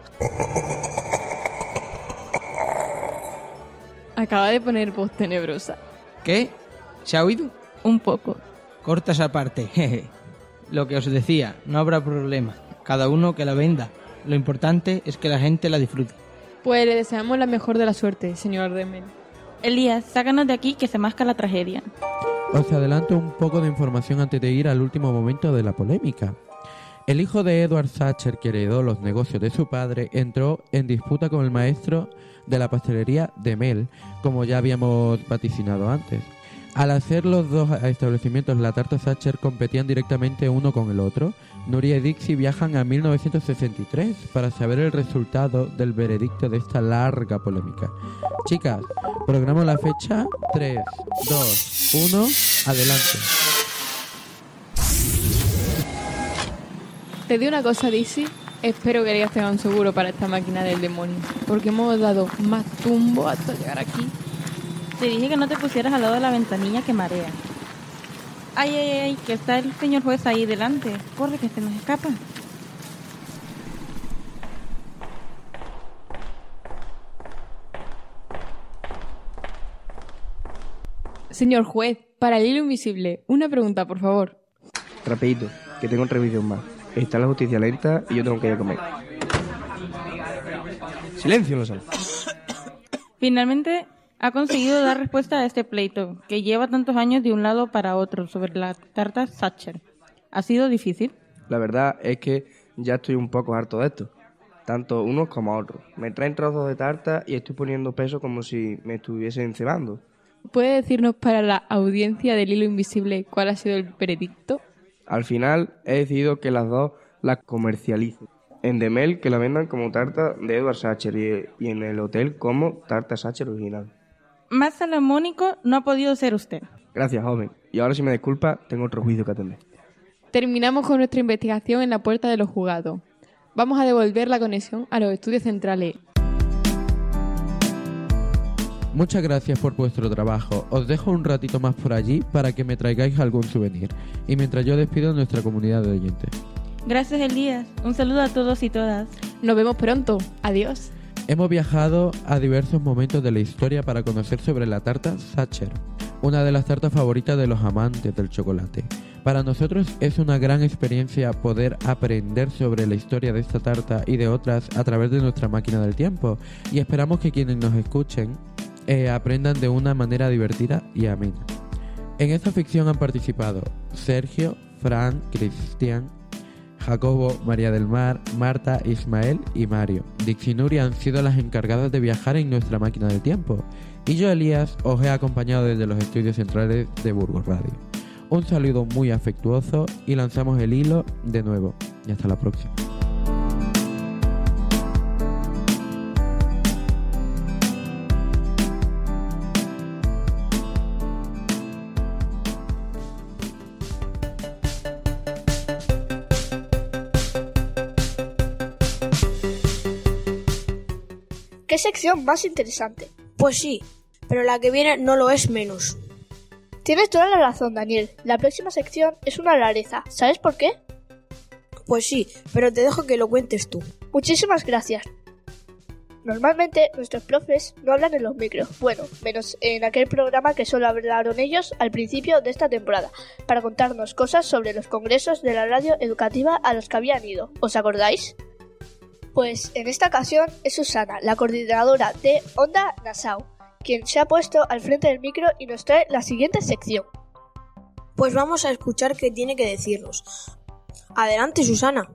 Acaba de poner voz tenebrosa. ¿Qué? ¿Se ha oído? Un poco. Corta esa parte, jeje. Lo que os decía, no habrá problema. Cada uno que la venda. Lo importante es que la gente la disfrute. Pues le deseamos la mejor de la suerte, señor Demel. Elías, sácanos de aquí que se masca la tragedia. Os adelanto un poco de información antes de ir al último momento de la polémica. El hijo de Edward Sacher, que heredó los negocios de su padre, entró en disputa con el maestro de la pastelería Demel, como ya habíamos vaticinado antes. Al hacer los dos establecimientos la tarta Sacher competían directamente uno con el otro, Nuria y Dixie viajan a mil novecientos sesenta y tres para saber el resultado del veredicto de esta larga polémica. Chicas, programo la fecha. tres, dos, uno, adelante. Te digo una cosa, Dixie. Espero que hayas tenido un seguro para esta máquina del demonio, porque hemos dado más tumbo hasta llegar aquí. Te dije que no te pusieras al lado de la ventanilla que marea. Ay, ay, ay, que está el señor juez ahí delante. Corre, que se nos escapa. Señor juez, para el hilo invisible, una pregunta, por favor. Rapidito, que tengo otra revisión más. Está la justicia lenta y yo tengo que ir a comer. Silencio en la sala. Finalmente ha conseguido dar respuesta a este pleito, que lleva tantos años de un lado para otro, sobre la tarta Sacher. ¿Ha sido difícil? La verdad es que ya estoy un poco harto de esto. Tanto unos como otros. Me traen trozos de tarta y estoy poniendo peso como si me estuviesen cebando. ¿Puede decirnos para la audiencia del hilo invisible cuál ha sido el veredicto? Al final he decidido que las dos las comercialicen. En Demel que la vendan como tarta de Edward Sacher y, y en el hotel como tarta Sacher original. Más salomónico no ha podido ser usted. Gracias, joven. Y ahora, si me disculpa, tengo otro juicio que atender. Terminamos con nuestra investigación en la puerta de los juzgados. Vamos a devolver la conexión a los estudios centrales. Muchas gracias por vuestro trabajo. Os dejo un ratito más por allí para que me traigáis algún souvenir. Y mientras yo despido a nuestra comunidad de oyentes. Gracias, Elías. Un saludo a todos y todas. Nos vemos pronto. Adiós. Hemos viajado a diversos momentos de la historia para conocer sobre la tarta Sacher, una de las tartas favoritas de los amantes del chocolate. Para nosotros es una gran experiencia poder aprender sobre la historia de esta tarta y de otras a través de nuestra máquina del tiempo, y esperamos que quienes nos escuchen eh, aprendan de una manera divertida y amena. En esta ficción han participado Sergio, Fran, Cristian, Jacobo, María del Mar, Marta, Ismael y Mario. Dixie y Nuria han sido las encargadas de viajar en nuestra máquina del tiempo. Y yo, Elías, os he acompañado desde los estudios centrales de Burgos Radio. Un saludo muy afectuoso y lanzamos el hilo de nuevo. Y hasta la próxima. ¡Qué sección más interesante! Pues sí, pero la que viene no lo es menos. Tienes toda la razón, Daniel. La próxima sección es una rareza. ¿Sabes por qué? Pues sí, pero te dejo que lo cuentes tú. Muchísimas gracias. Normalmente nuestros profes no hablan en los micros. Bueno, menos en aquel programa que solo hablaron ellos al principio de esta temporada, para contarnos cosas sobre los congresos de la radio educativa a los que habían ido. ¿Os acordáis? Pues en esta ocasión es Susana, la coordinadora de Onda Nassau, quien se ha puesto al frente del micro y nos trae la siguiente sección. Pues vamos a escuchar qué tiene que decirnos. Adelante, Susana.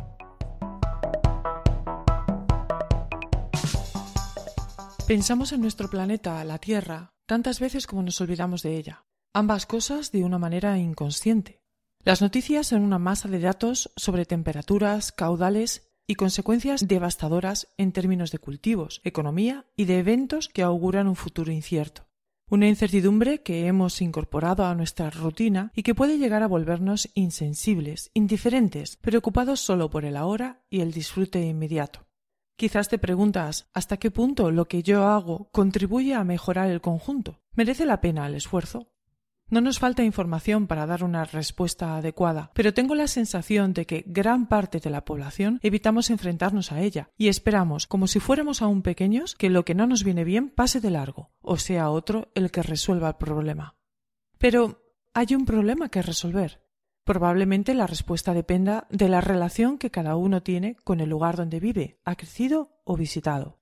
Pensamos en nuestro planeta, la Tierra, tantas veces como nos olvidamos de ella. Ambas cosas de una manera inconsciente. Las noticias son una masa de datos sobre temperaturas, caudales y consecuencias devastadoras en términos de cultivos, economía y de eventos que auguran un futuro incierto. Una incertidumbre que hemos incorporado a nuestra rutina y que puede llegar a volvernos insensibles, indiferentes, preocupados solo por el ahora y el disfrute inmediato. Quizás te preguntas hasta qué punto lo que yo hago contribuye a mejorar el conjunto. ¿Merece la pena el esfuerzo? No nos falta información para dar una respuesta adecuada, pero tengo la sensación de que gran parte de la población evitamos enfrentarnos a ella y esperamos, como si fuéramos aún pequeños, que lo que no nos viene bien pase de largo, o sea otro el que resuelva el problema. Pero hay un problema que resolver. Probablemente la respuesta dependa de la relación que cada uno tiene con el lugar donde vive, ha crecido o visitado.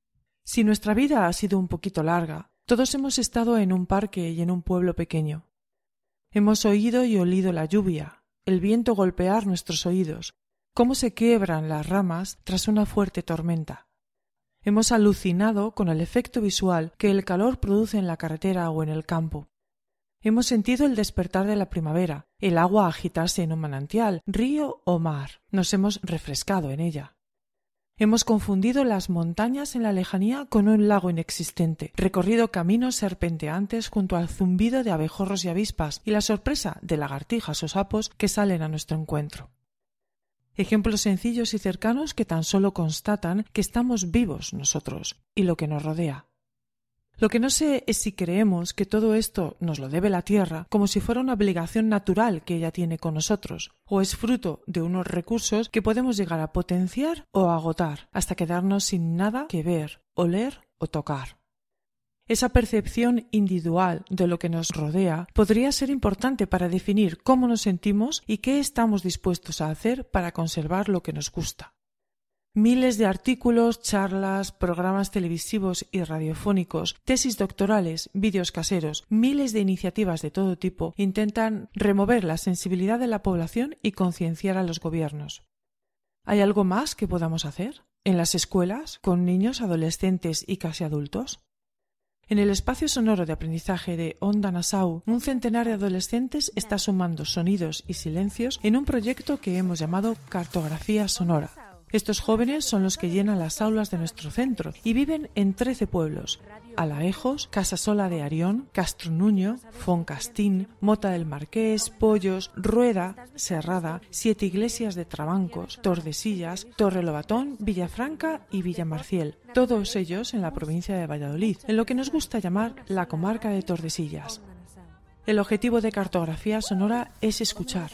Si nuestra vida ha sido un poquito larga, todos hemos estado en un parque y en un pueblo pequeño. Hemos oído y olido la lluvia, el viento golpear nuestros oídos, cómo se quiebran las ramas tras una fuerte tormenta. Hemos alucinado con el efecto visual que el calor produce en la carretera o en el campo. Hemos sentido el despertar de la primavera, el agua agitarse en un manantial, río o mar. Nos hemos refrescado en ella. Hemos confundido las montañas en la lejanía con un lago inexistente, recorrido caminos serpenteantes junto al zumbido de abejorros y avispas y la sorpresa de lagartijas o sapos que salen a nuestro encuentro. Ejemplos sencillos y cercanos que tan solo constatan que estamos vivos nosotros y lo que nos rodea. Lo que no sé es si creemos que todo esto nos lo debe la Tierra como si fuera una obligación natural que ella tiene con nosotros, o es fruto de unos recursos que podemos llegar a potenciar o agotar hasta quedarnos sin nada que ver, oler o tocar. Esa percepción individual de lo que nos rodea podría ser importante para definir cómo nos sentimos y qué estamos dispuestos a hacer para conservar lo que nos gusta. Miles de artículos, charlas, programas televisivos y radiofónicos, tesis doctorales, vídeos caseros, miles de iniciativas de todo tipo intentan remover la sensibilidad de la población y concienciar a los gobiernos. ¿Hay algo más que podamos hacer? ¿En las escuelas? ¿Con niños, adolescentes y casi adultos? En el espacio sonoro de aprendizaje de Onda Nassau, un centenar de adolescentes está sumando sonidos y silencios en un proyecto que hemos llamado Cartografía Sonora. Estos jóvenes son los que llenan las aulas de nuestro centro y viven en trece pueblos: Alaejos, Casasola de Arión, Castronuño, Foncastín, Mota del Marqués, Pollos, Rueda, Serrada, Siete Iglesias de Trabancos, Tordesillas, Torrelobatón, Villafranca y Villamarciel, todos ellos en la provincia de Valladolid, en lo que nos gusta llamar la comarca de Tordesillas. El objetivo de Cartografía Sonora es escuchar.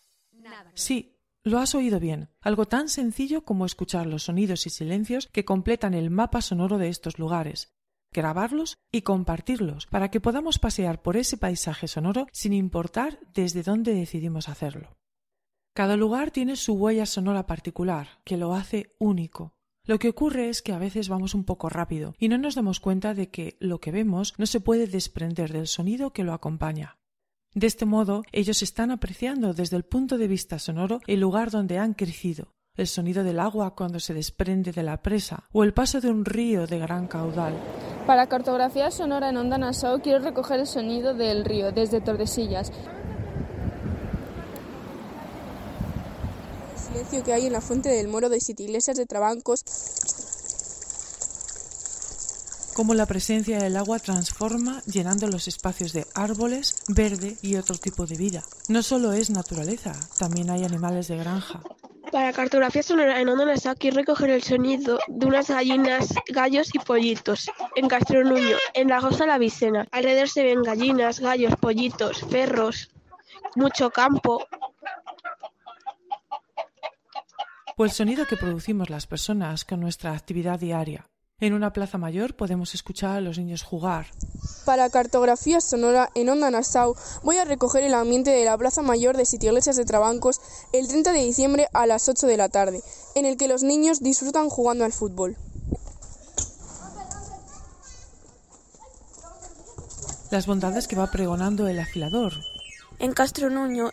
Sí, lo has oído bien, algo tan sencillo como escuchar los sonidos y silencios que completan el mapa sonoro de estos lugares, grabarlos y compartirlos para que podamos pasear por ese paisaje sonoro sin importar desde dónde decidimos hacerlo. Cada lugar tiene su huella sonora particular, que lo hace único. Lo que ocurre es que a veces vamos un poco rápido y no nos damos cuenta de que lo que vemos no se puede desprender del sonido que lo acompaña. De este modo, ellos están apreciando desde el punto de vista sonoro el lugar donde han crecido, el sonido del agua cuando se desprende de la presa o el paso de un río de gran caudal. Para Cartografía Sonora en Onda Nassau quiero recoger el sonido del río desde Tordesillas. El silencio que hay en la fuente del Moro de Siete Iglesias de Trabancos. Cómo la presencia del agua transforma llenando los espacios de árboles, verde y otro tipo de vida. No solo es naturaleza, también hay animales de granja. Para Cartografía Sonora en Onda Nassau quiero recoger el sonido de unas gallinas, gallos y pollitos en Castronuño, en la Goza la Vicena. Alrededor se ven gallinas, gallos, pollitos, perros, mucho campo. O el sonido que producimos las personas con nuestra actividad diaria. En una plaza mayor podemos escuchar a los niños jugar. Para Cartografía Sonora en Onda Nassau voy a recoger el ambiente de la Plaza Mayor de Siete Iglesias de Trabancos el treinta de diciembre a las ocho de la tarde, en el que los niños disfrutan jugando al fútbol. Las bondades que va pregonando el afilador. En Castronuño.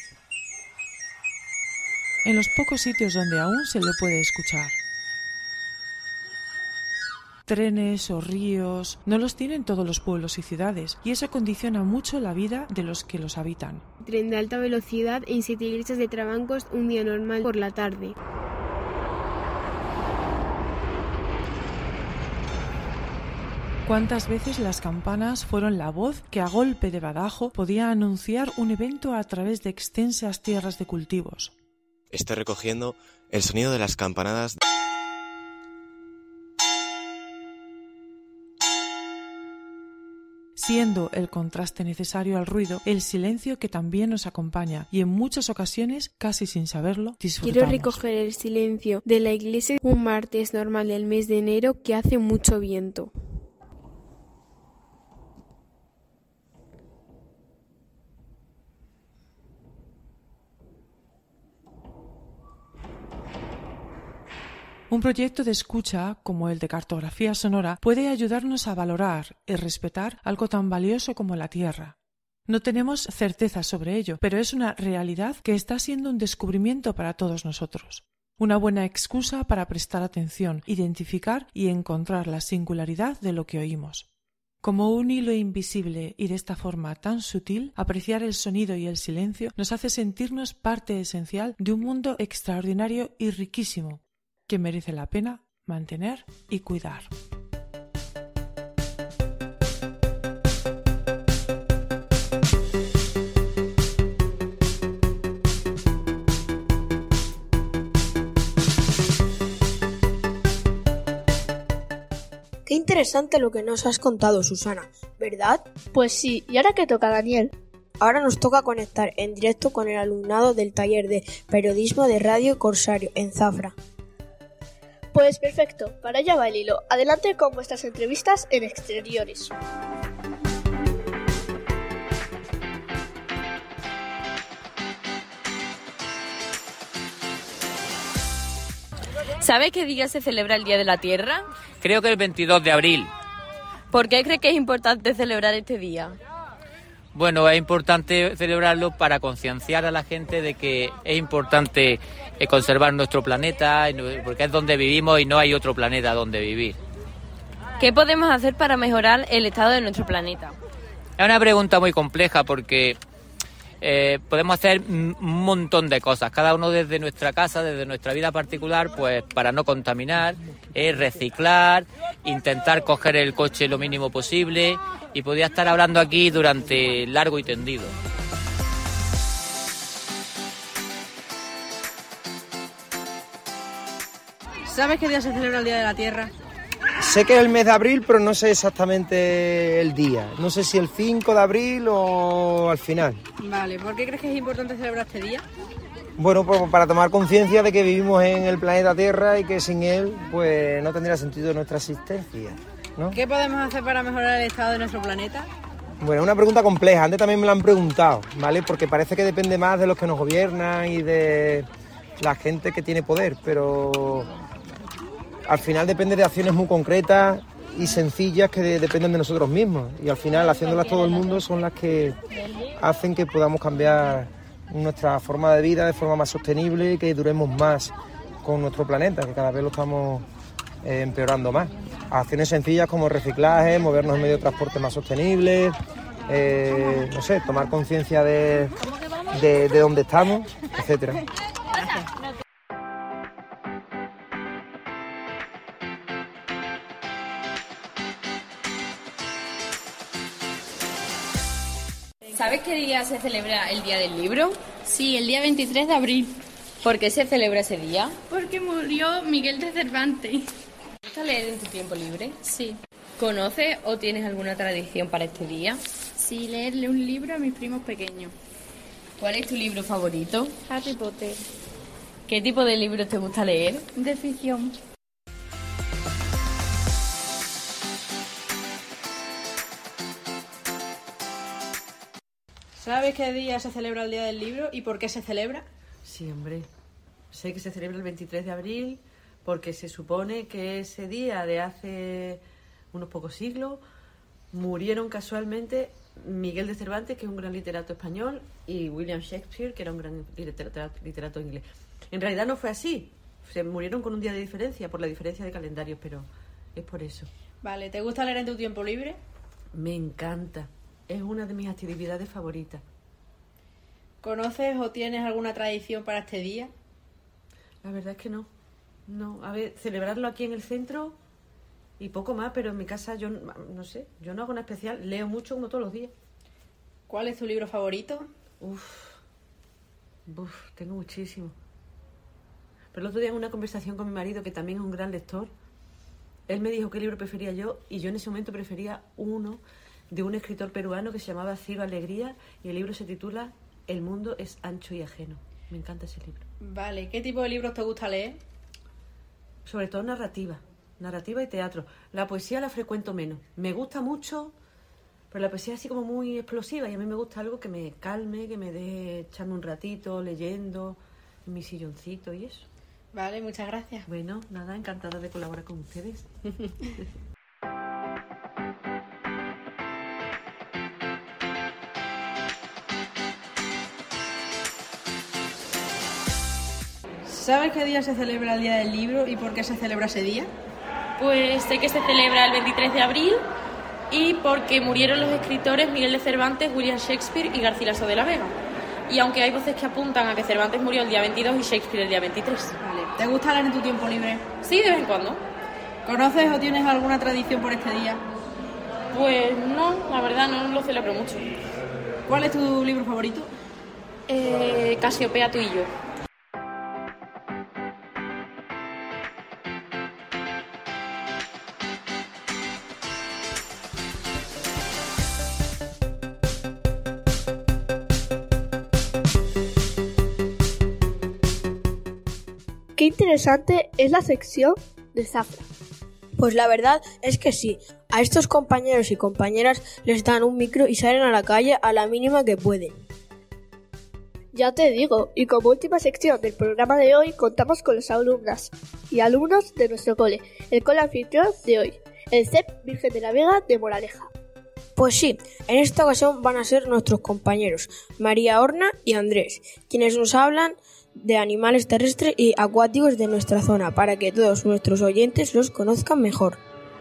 En los pocos sitios donde aún se le puede escuchar. Trenes o ríos no los tienen todos los pueblos y ciudades, y eso condiciona mucho la vida de los que los habitan. Tren de alta velocidad en Siete Iglesias de Trabancos un día normal por la tarde. ¿Cuántas veces las campanas fueron la voz que a golpe de badajo podía anunciar un evento a través de extensas tierras de cultivos? Estoy recogiendo el sonido de las campanadas. Siendo el contraste necesario al ruido, el silencio que también nos acompaña y en muchas ocasiones, casi sin saberlo, disfrutamos. Quiero recoger el silencio de la iglesia un martes normal del mes de enero que hace mucho viento. Un proyecto de escucha, como el de Cartografía Sonora, puede ayudarnos a valorar y respetar algo tan valioso como la Tierra. No tenemos certeza sobre ello, pero es una realidad que está siendo un descubrimiento para todos nosotros. Una buena excusa para prestar atención, identificar y encontrar la singularidad de lo que oímos. Como un hilo invisible y de esta forma tan sutil, apreciar el sonido y el silencio nos hace sentirnos parte esencial de un mundo extraordinario y riquísimo, que merece la pena mantener y cuidar. Qué interesante lo que nos has contado, Susana, ¿verdad? Pues sí, ¿y ahora qué toca, Daniel? Ahora nos toca conectar en directo con el alumnado del taller de periodismo de Radio Corsario en Zafra. Pues perfecto, para allá va el hilo. Adelante con vuestras entrevistas en exteriores. ¿Sabe qué día se celebra el Día de la Tierra? Creo que el veintidós de abril. ¿Por qué cree que es importante celebrar este día? Bueno, es importante celebrarlo para concienciar a la gente de que es importante conservar nuestro planeta, porque es donde vivimos y no hay otro planeta donde vivir. ¿Qué podemos hacer para mejorar el estado de nuestro planeta? Es una pregunta muy compleja porque eh, podemos hacer un montón de cosas, cada uno desde nuestra casa, desde nuestra vida particular, pues para no contaminar, eh, reciclar, intentar coger el coche lo mínimo posible, y podría estar hablando aquí durante largo y tendido. ¿Sabes qué día se celebra el Día de la Tierra? Sé que es el mes de abril, pero no sé exactamente el día. No sé si el cinco de abril o al final. Vale, ¿por qué crees que es importante celebrar este día? Bueno, pues para tomar conciencia de que vivimos en el planeta Tierra y que sin él pues no tendría sentido nuestra existencia, ¿no? ¿Qué podemos hacer para mejorar el estado de nuestro planeta? Bueno, es una pregunta compleja. Antes también me la han preguntado, ¿vale? Porque parece que depende más de los que nos gobiernan y de la gente que tiene poder, pero al final depende de acciones muy concretas y sencillas que de, dependen de nosotros mismos. Y al final, haciéndolas todo el mundo, son las que hacen que podamos cambiar nuestra forma de vida de forma más sostenible y que duremos más con nuestro planeta, que cada vez lo estamos eh, empeorando más. Acciones sencillas como reciclaje, movernos en medio de transporte más sostenibles, eh, no sé, tomar conciencia de, de, de dónde estamos, etcétera. ¿Sabes qué día se celebra el Día del Libro? Sí, el día veintitrés de abril. ¿Por qué se celebra ese día? Porque murió Miguel de Cervantes. ¿Te gusta leer en tu tiempo libre? Sí. ¿Conoces o tienes alguna tradición para este día? Sí, leerle un libro a mis primos pequeños. ¿Cuál es tu libro favorito? Harry Potter. ¿Qué tipo de libros te gusta leer? De ficción. ¿Sabes qué día se celebra el Día del Libro y por qué se celebra? Sí, hombre. Sé que se celebra el veintitrés de abril porque se supone que ese día de hace unos pocos siglos murieron casualmente Miguel de Cervantes, que es un gran literato español, y William Shakespeare, que era un gran literato, literato inglés. En realidad no fue así. Se murieron con un día de diferencia, por la diferencia de calendarios, pero es por eso. Vale, ¿te gusta leer en tu tiempo libre? Me encanta. Es una de mis actividades favoritas. ¿Conoces o tienes alguna tradición para este día? La verdad es que no. No, a ver, celebrarlo aquí en el centro y poco más, pero en mi casa yo no sé, yo no hago nada especial, leo mucho como todos los días. ¿Cuál es tu libro favorito? Uf, uf, tengo muchísimo. Pero el otro día en una conversación con mi marido, que también es un gran lector, él me dijo qué libro prefería yo, y yo en ese momento prefería uno de un escritor peruano que se llamaba Ciro Alegría, y el libro se titula El mundo es ancho y ajeno. Me encanta ese libro. Vale, ¿qué tipo de libros te gusta leer? Sobre todo narrativa, narrativa y teatro. La poesía la frecuento menos. Me gusta mucho, pero la poesía es así como muy explosiva, y a mí me gusta algo que me calme, que me deje echarme un ratito leyendo en mi silloncito y eso. Vale, muchas gracias. Bueno, nada, encantada de colaborar con ustedes. ¿Sabes qué día se celebra el Día del Libro y por qué se celebra ese día? Pues sé que se celebra el veintitrés de abril y porque murieron los escritores Miguel de Cervantes, William Shakespeare y Garcilaso de la Vega. Y aunque hay voces que apuntan a que Cervantes murió el día veintidós y Shakespeare el día veintitrés. Vale. ¿Te gusta leer en tu tiempo libre? Sí, de vez en cuando. ¿Conoces o tienes alguna tradición por este día? Pues no, la verdad no lo celebro mucho. ¿Cuál es tu libro favorito? Eh, Casiopea, tú y yo. Qué interesante es la sección de Zafra. Pues la verdad es que sí. A estos compañeros y compañeras les dan un micro y salen a la calle a la mínima que pueden. Ya te digo, y como última sección del programa de hoy contamos con los alumnas y alumnos de nuestro cole, el cole anfitrión de hoy, el C E P Virgen de la Vega de Moraleja. Pues sí, en esta ocasión van a ser nuestros compañeros María Horna y Andrés, quienes nos hablan de animales terrestres y acuáticos de nuestra zona para que todos nuestros oyentes los conozcan mejor.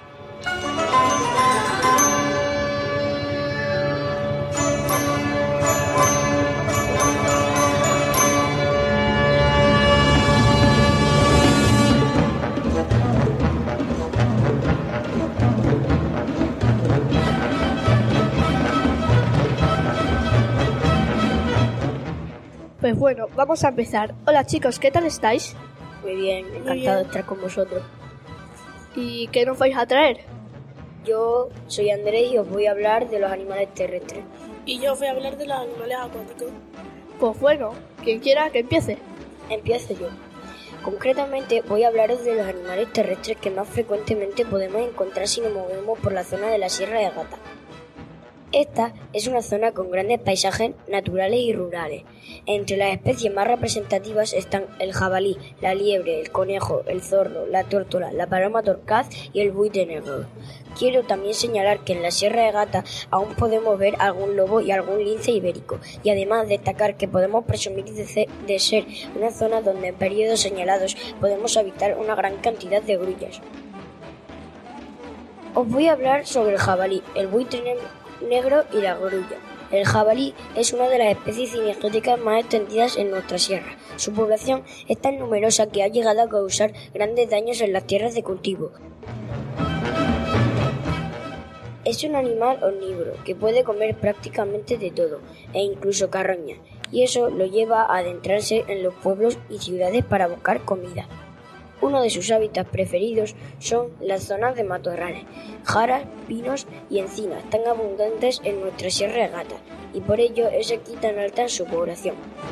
Pues bueno, vamos a empezar. Hola chicos, ¿qué tal estáis? Muy bien, encantado Muy bien. de estar con vosotros. ¿Y qué nos vais a traer? Yo soy Andrés y os voy a hablar de los animales terrestres. Y yo os voy a hablar de los animales acuáticos. Pues bueno, quien quiera que empiece. Empiezo yo. Concretamente voy a hablaros de los animales terrestres que más frecuentemente podemos encontrar si nos movemos por la zona de la Sierra de Gata. Esta es una zona con grandes paisajes naturales y rurales. Entre las especies más representativas están el jabalí, la liebre, el conejo, el zorro, la tórtola, la paloma torcaz y el buitre negro. Quiero también señalar que en la Sierra de Gata aún podemos ver algún lobo y algún lince ibérico, y además destacar que podemos presumir de, ce- de ser una zona donde en periodos señalados podemos habitar una gran cantidad de grullas. Os voy a hablar sobre el jabalí, el buitre negro negro y la grulla. El jabalí es una de las especies cinegéticas más extendidas en nuestra sierra. Su población es tan numerosa que ha llegado a causar grandes daños en las tierras de cultivo. Es un animal omnívoro que puede comer prácticamente de todo, e incluso carroña, y eso lo lleva a adentrarse en los pueblos y ciudades para buscar comida. Uno de sus hábitats preferidos son las zonas de matorrales, jaras, pinos y encinas tan abundantes en nuestra Sierra de Gata, y por ello es aquí tan alta en su población.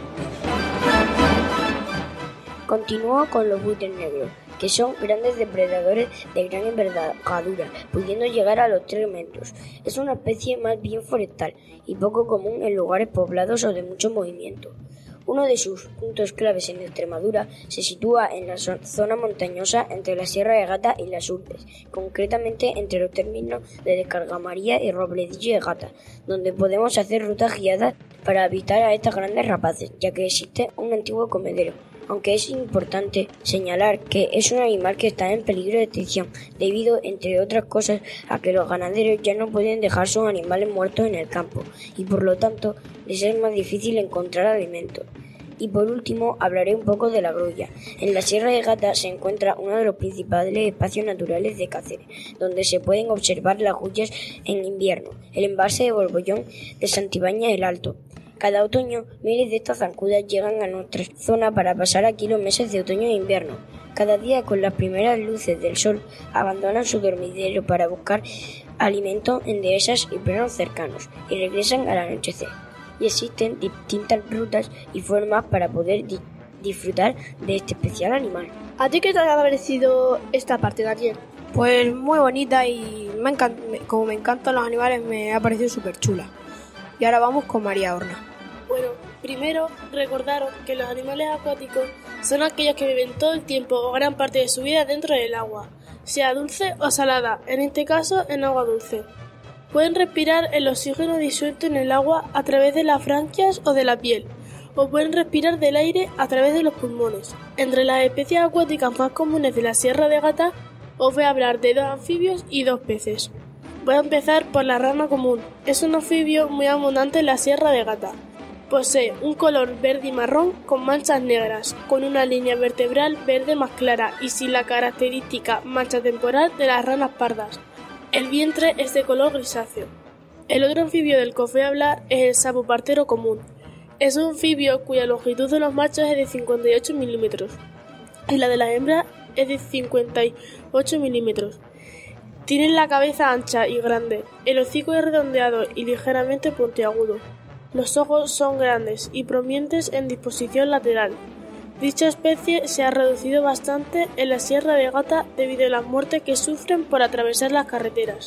Continúo con los buitres negros, que son grandes depredadores de gran envergadura, pudiendo llegar a los tres metros. Es una especie más bien forestal y poco común en lugares poblados o de mucho movimiento. Uno de sus puntos claves en Extremadura se sitúa en la zona montañosa entre la Sierra de Gata y las Urbes, concretamente entre los términos de Descargamaría y Robledillo de Gata, donde podemos hacer rutas guiadas para evitar a estas grandes rapaces, ya que existe un antiguo comedero. Aunque es importante señalar que es un animal que está en peligro de extinción, debido, entre otras cosas, a que los ganaderos ya no pueden dejar sus animales muertos en el campo, y por lo tanto les es más difícil encontrar alimento. Y por último hablaré un poco de la grulla. En la Sierra de Gata se encuentra uno de los principales espacios naturales de Cáceres, donde se pueden observar las grullas en invierno, el embalse de Borbollón de Santibáñez el Alto. Cada otoño, miles de estas zancudas llegan a nuestra zona para pasar aquí los meses de otoño e invierno. Cada día, con las primeras luces del sol, abandonan su dormidero para buscar alimento en dehesas y prados cercanos y regresan al anochecer. Y existen distintas rutas y formas para poder di- disfrutar de este especial animal. ¿A ti qué te ha parecido esta parte, Daniel? Pues muy bonita y me encant- como me encantan los animales me ha parecido súper chula. Y ahora vamos con María Horna. Bueno, primero recordaros que los animales acuáticos son aquellos que viven todo el tiempo o gran parte de su vida dentro del agua, sea dulce o salada, en este caso en agua dulce. Pueden respirar el oxígeno disuelto en el agua a través de las branquias o de la piel, o pueden respirar del aire a través de los pulmones. Entre las especies acuáticas más comunes de la Sierra de Gata, os voy a hablar de dos anfibios y dos peces. Voy a empezar por la rana común. Es un anfibio muy abundante en la Sierra de Gata. Posee un color verde y marrón con manchas negras, con una línea vertebral verde más clara y sin la característica mancha temporal de las ranas pardas. El vientre es de color grisáceo. El otro anfibio del que os voy a hablar es el sapo partero común. Es un anfibio cuya longitud de los machos es de cincuenta y ocho milímetros y la de las hembras es de cincuenta y ocho milímetros. Tienen la cabeza ancha y grande, el hocico es redondeado y ligeramente puntiagudo. Los ojos son grandes y prominentes en disposición lateral. Dicha especie se ha reducido bastante en la Sierra de Gata debido a las muertes que sufren por atravesar las carreteras.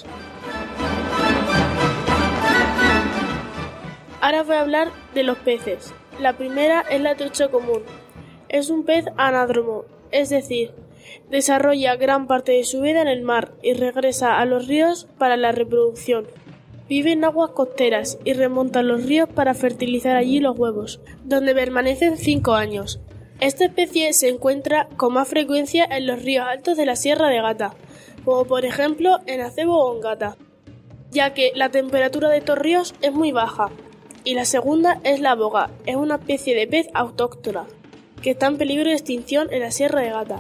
Ahora voy a hablar de los peces. La primera es la trucha común. Es un pez anádromo, es decir, desarrolla gran parte de su vida en el mar y regresa a los ríos para la reproducción. Vive en aguas costeras y remonta los ríos para fertilizar allí los huevos, donde permanecen cinco años. Esta especie se encuentra con más frecuencia en los ríos altos de la Sierra de Gata, como por ejemplo en Acebo o en Gata, ya que la temperatura de estos ríos es muy baja. Y la segunda es la boga, es una especie de pez autóctona, que está en peligro de extinción en la Sierra de Gata.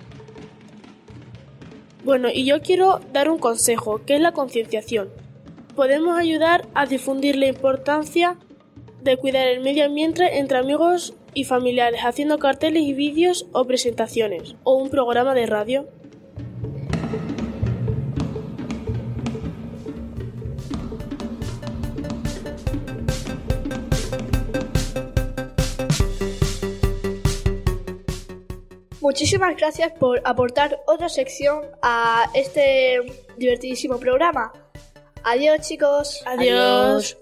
Bueno, y yo quiero dar un consejo, que es la concienciación. Podemos ayudar a difundir la importancia de cuidar el medio ambiente entre amigos y familiares, haciendo carteles y vídeos o presentaciones, o un programa de radio. Muchísimas gracias por aportar otra sección a este divertidísimo programa. Adiós, chicos. Adiós.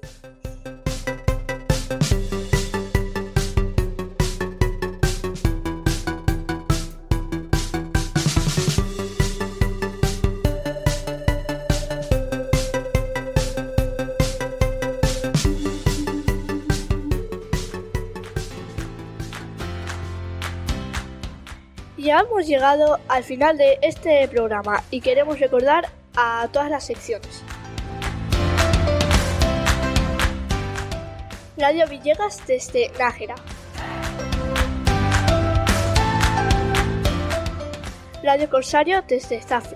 Ya hemos llegado al final de este programa y queremos recordar a todas las secciones. Radio Villegas desde Nájera. Radio Corsario desde Zafra.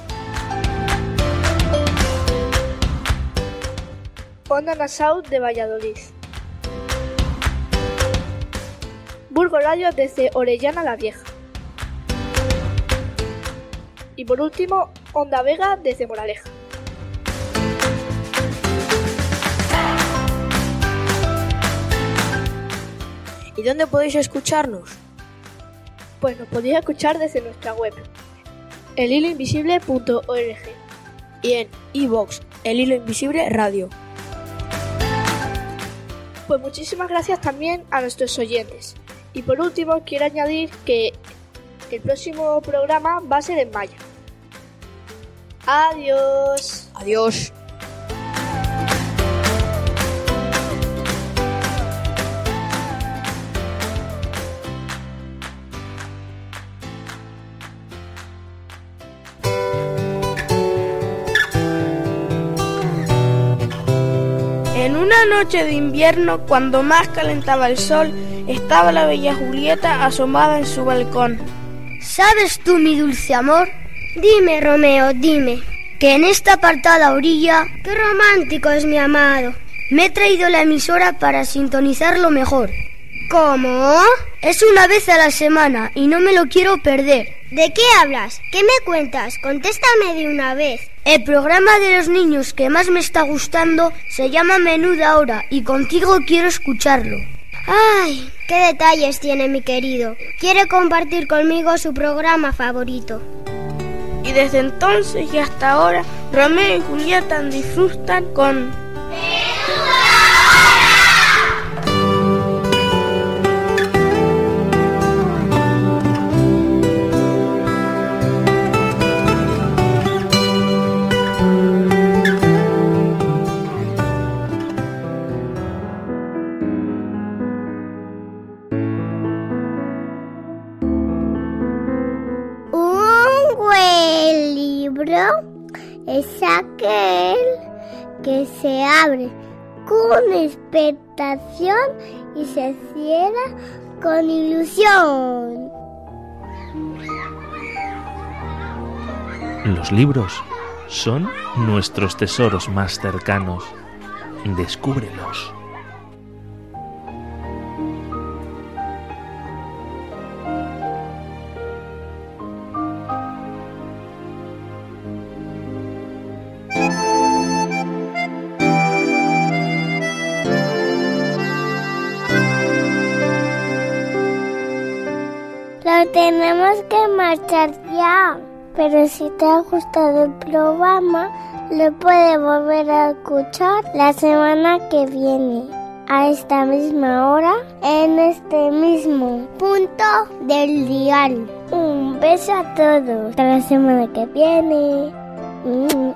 Onda Nassau de Valladolid. Burgo Radio desde Orellana la Vieja. Y por último, Onda Vega desde Moraleja. ¿Y dónde podéis escucharnos? Pues nos podéis escuchar desde nuestra web, el hilo invisible punto org. Y en iVoox, El Hilo Invisible Radio. Pues muchísimas gracias también a nuestros oyentes. Y por último, quiero añadir que el próximo programa va a ser en mayo. Adiós. Adiós. En una noche de invierno, cuando más calentaba el sol estaba la bella Julieta asomada en su balcón. ¿Sabes tú, mi dulce amor? Dime, Romeo, dime, que en esta apartada orilla, qué romántico es mi amado. Me he traído la emisora para sintonizarlo mejor. ¿Cómo? Es una vez a la semana y no me lo quiero perder. ¿De qué hablas? ¿Qué me cuentas? Contéstame de una vez. El programa de los niños que más me está gustando se llama Menuda Hora y contigo quiero escucharlo. ¡Ay! ¡Qué detalles tiene mi querido! Quiere compartir conmigo su programa favorito. Y desde entonces y hasta ahora, Romeo y Julieta disfrutan con... Es aquel que se abre con expectación y se cierra con ilusión. Los libros son nuestros tesoros más cercanos. Descúbrelos. Tenemos que marchar ya, pero si te ha gustado el programa, lo puedes volver a escuchar la semana que viene, a esta misma hora, en este mismo punto del dial. Un beso a todos, hasta la semana que viene. Mm.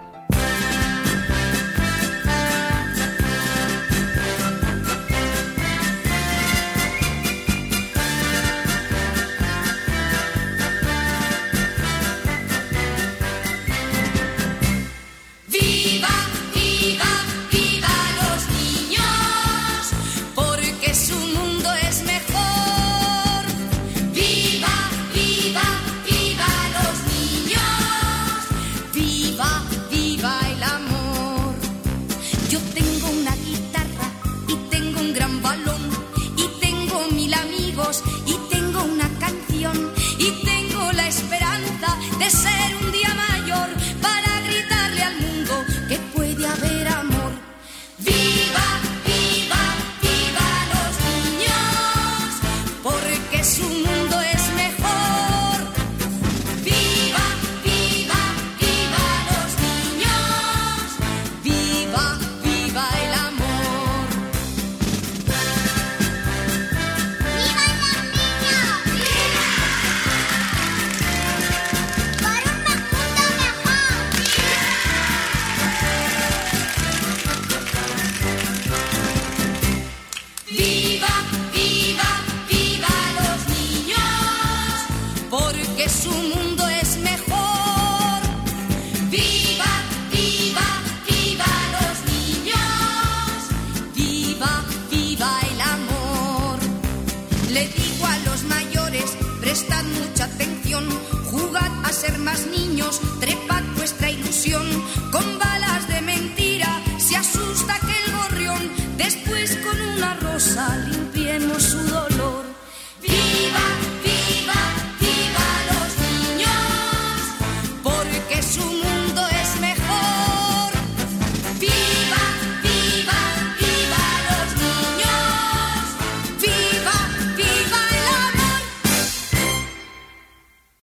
Ser más niños, trepad vuestra ilusión, con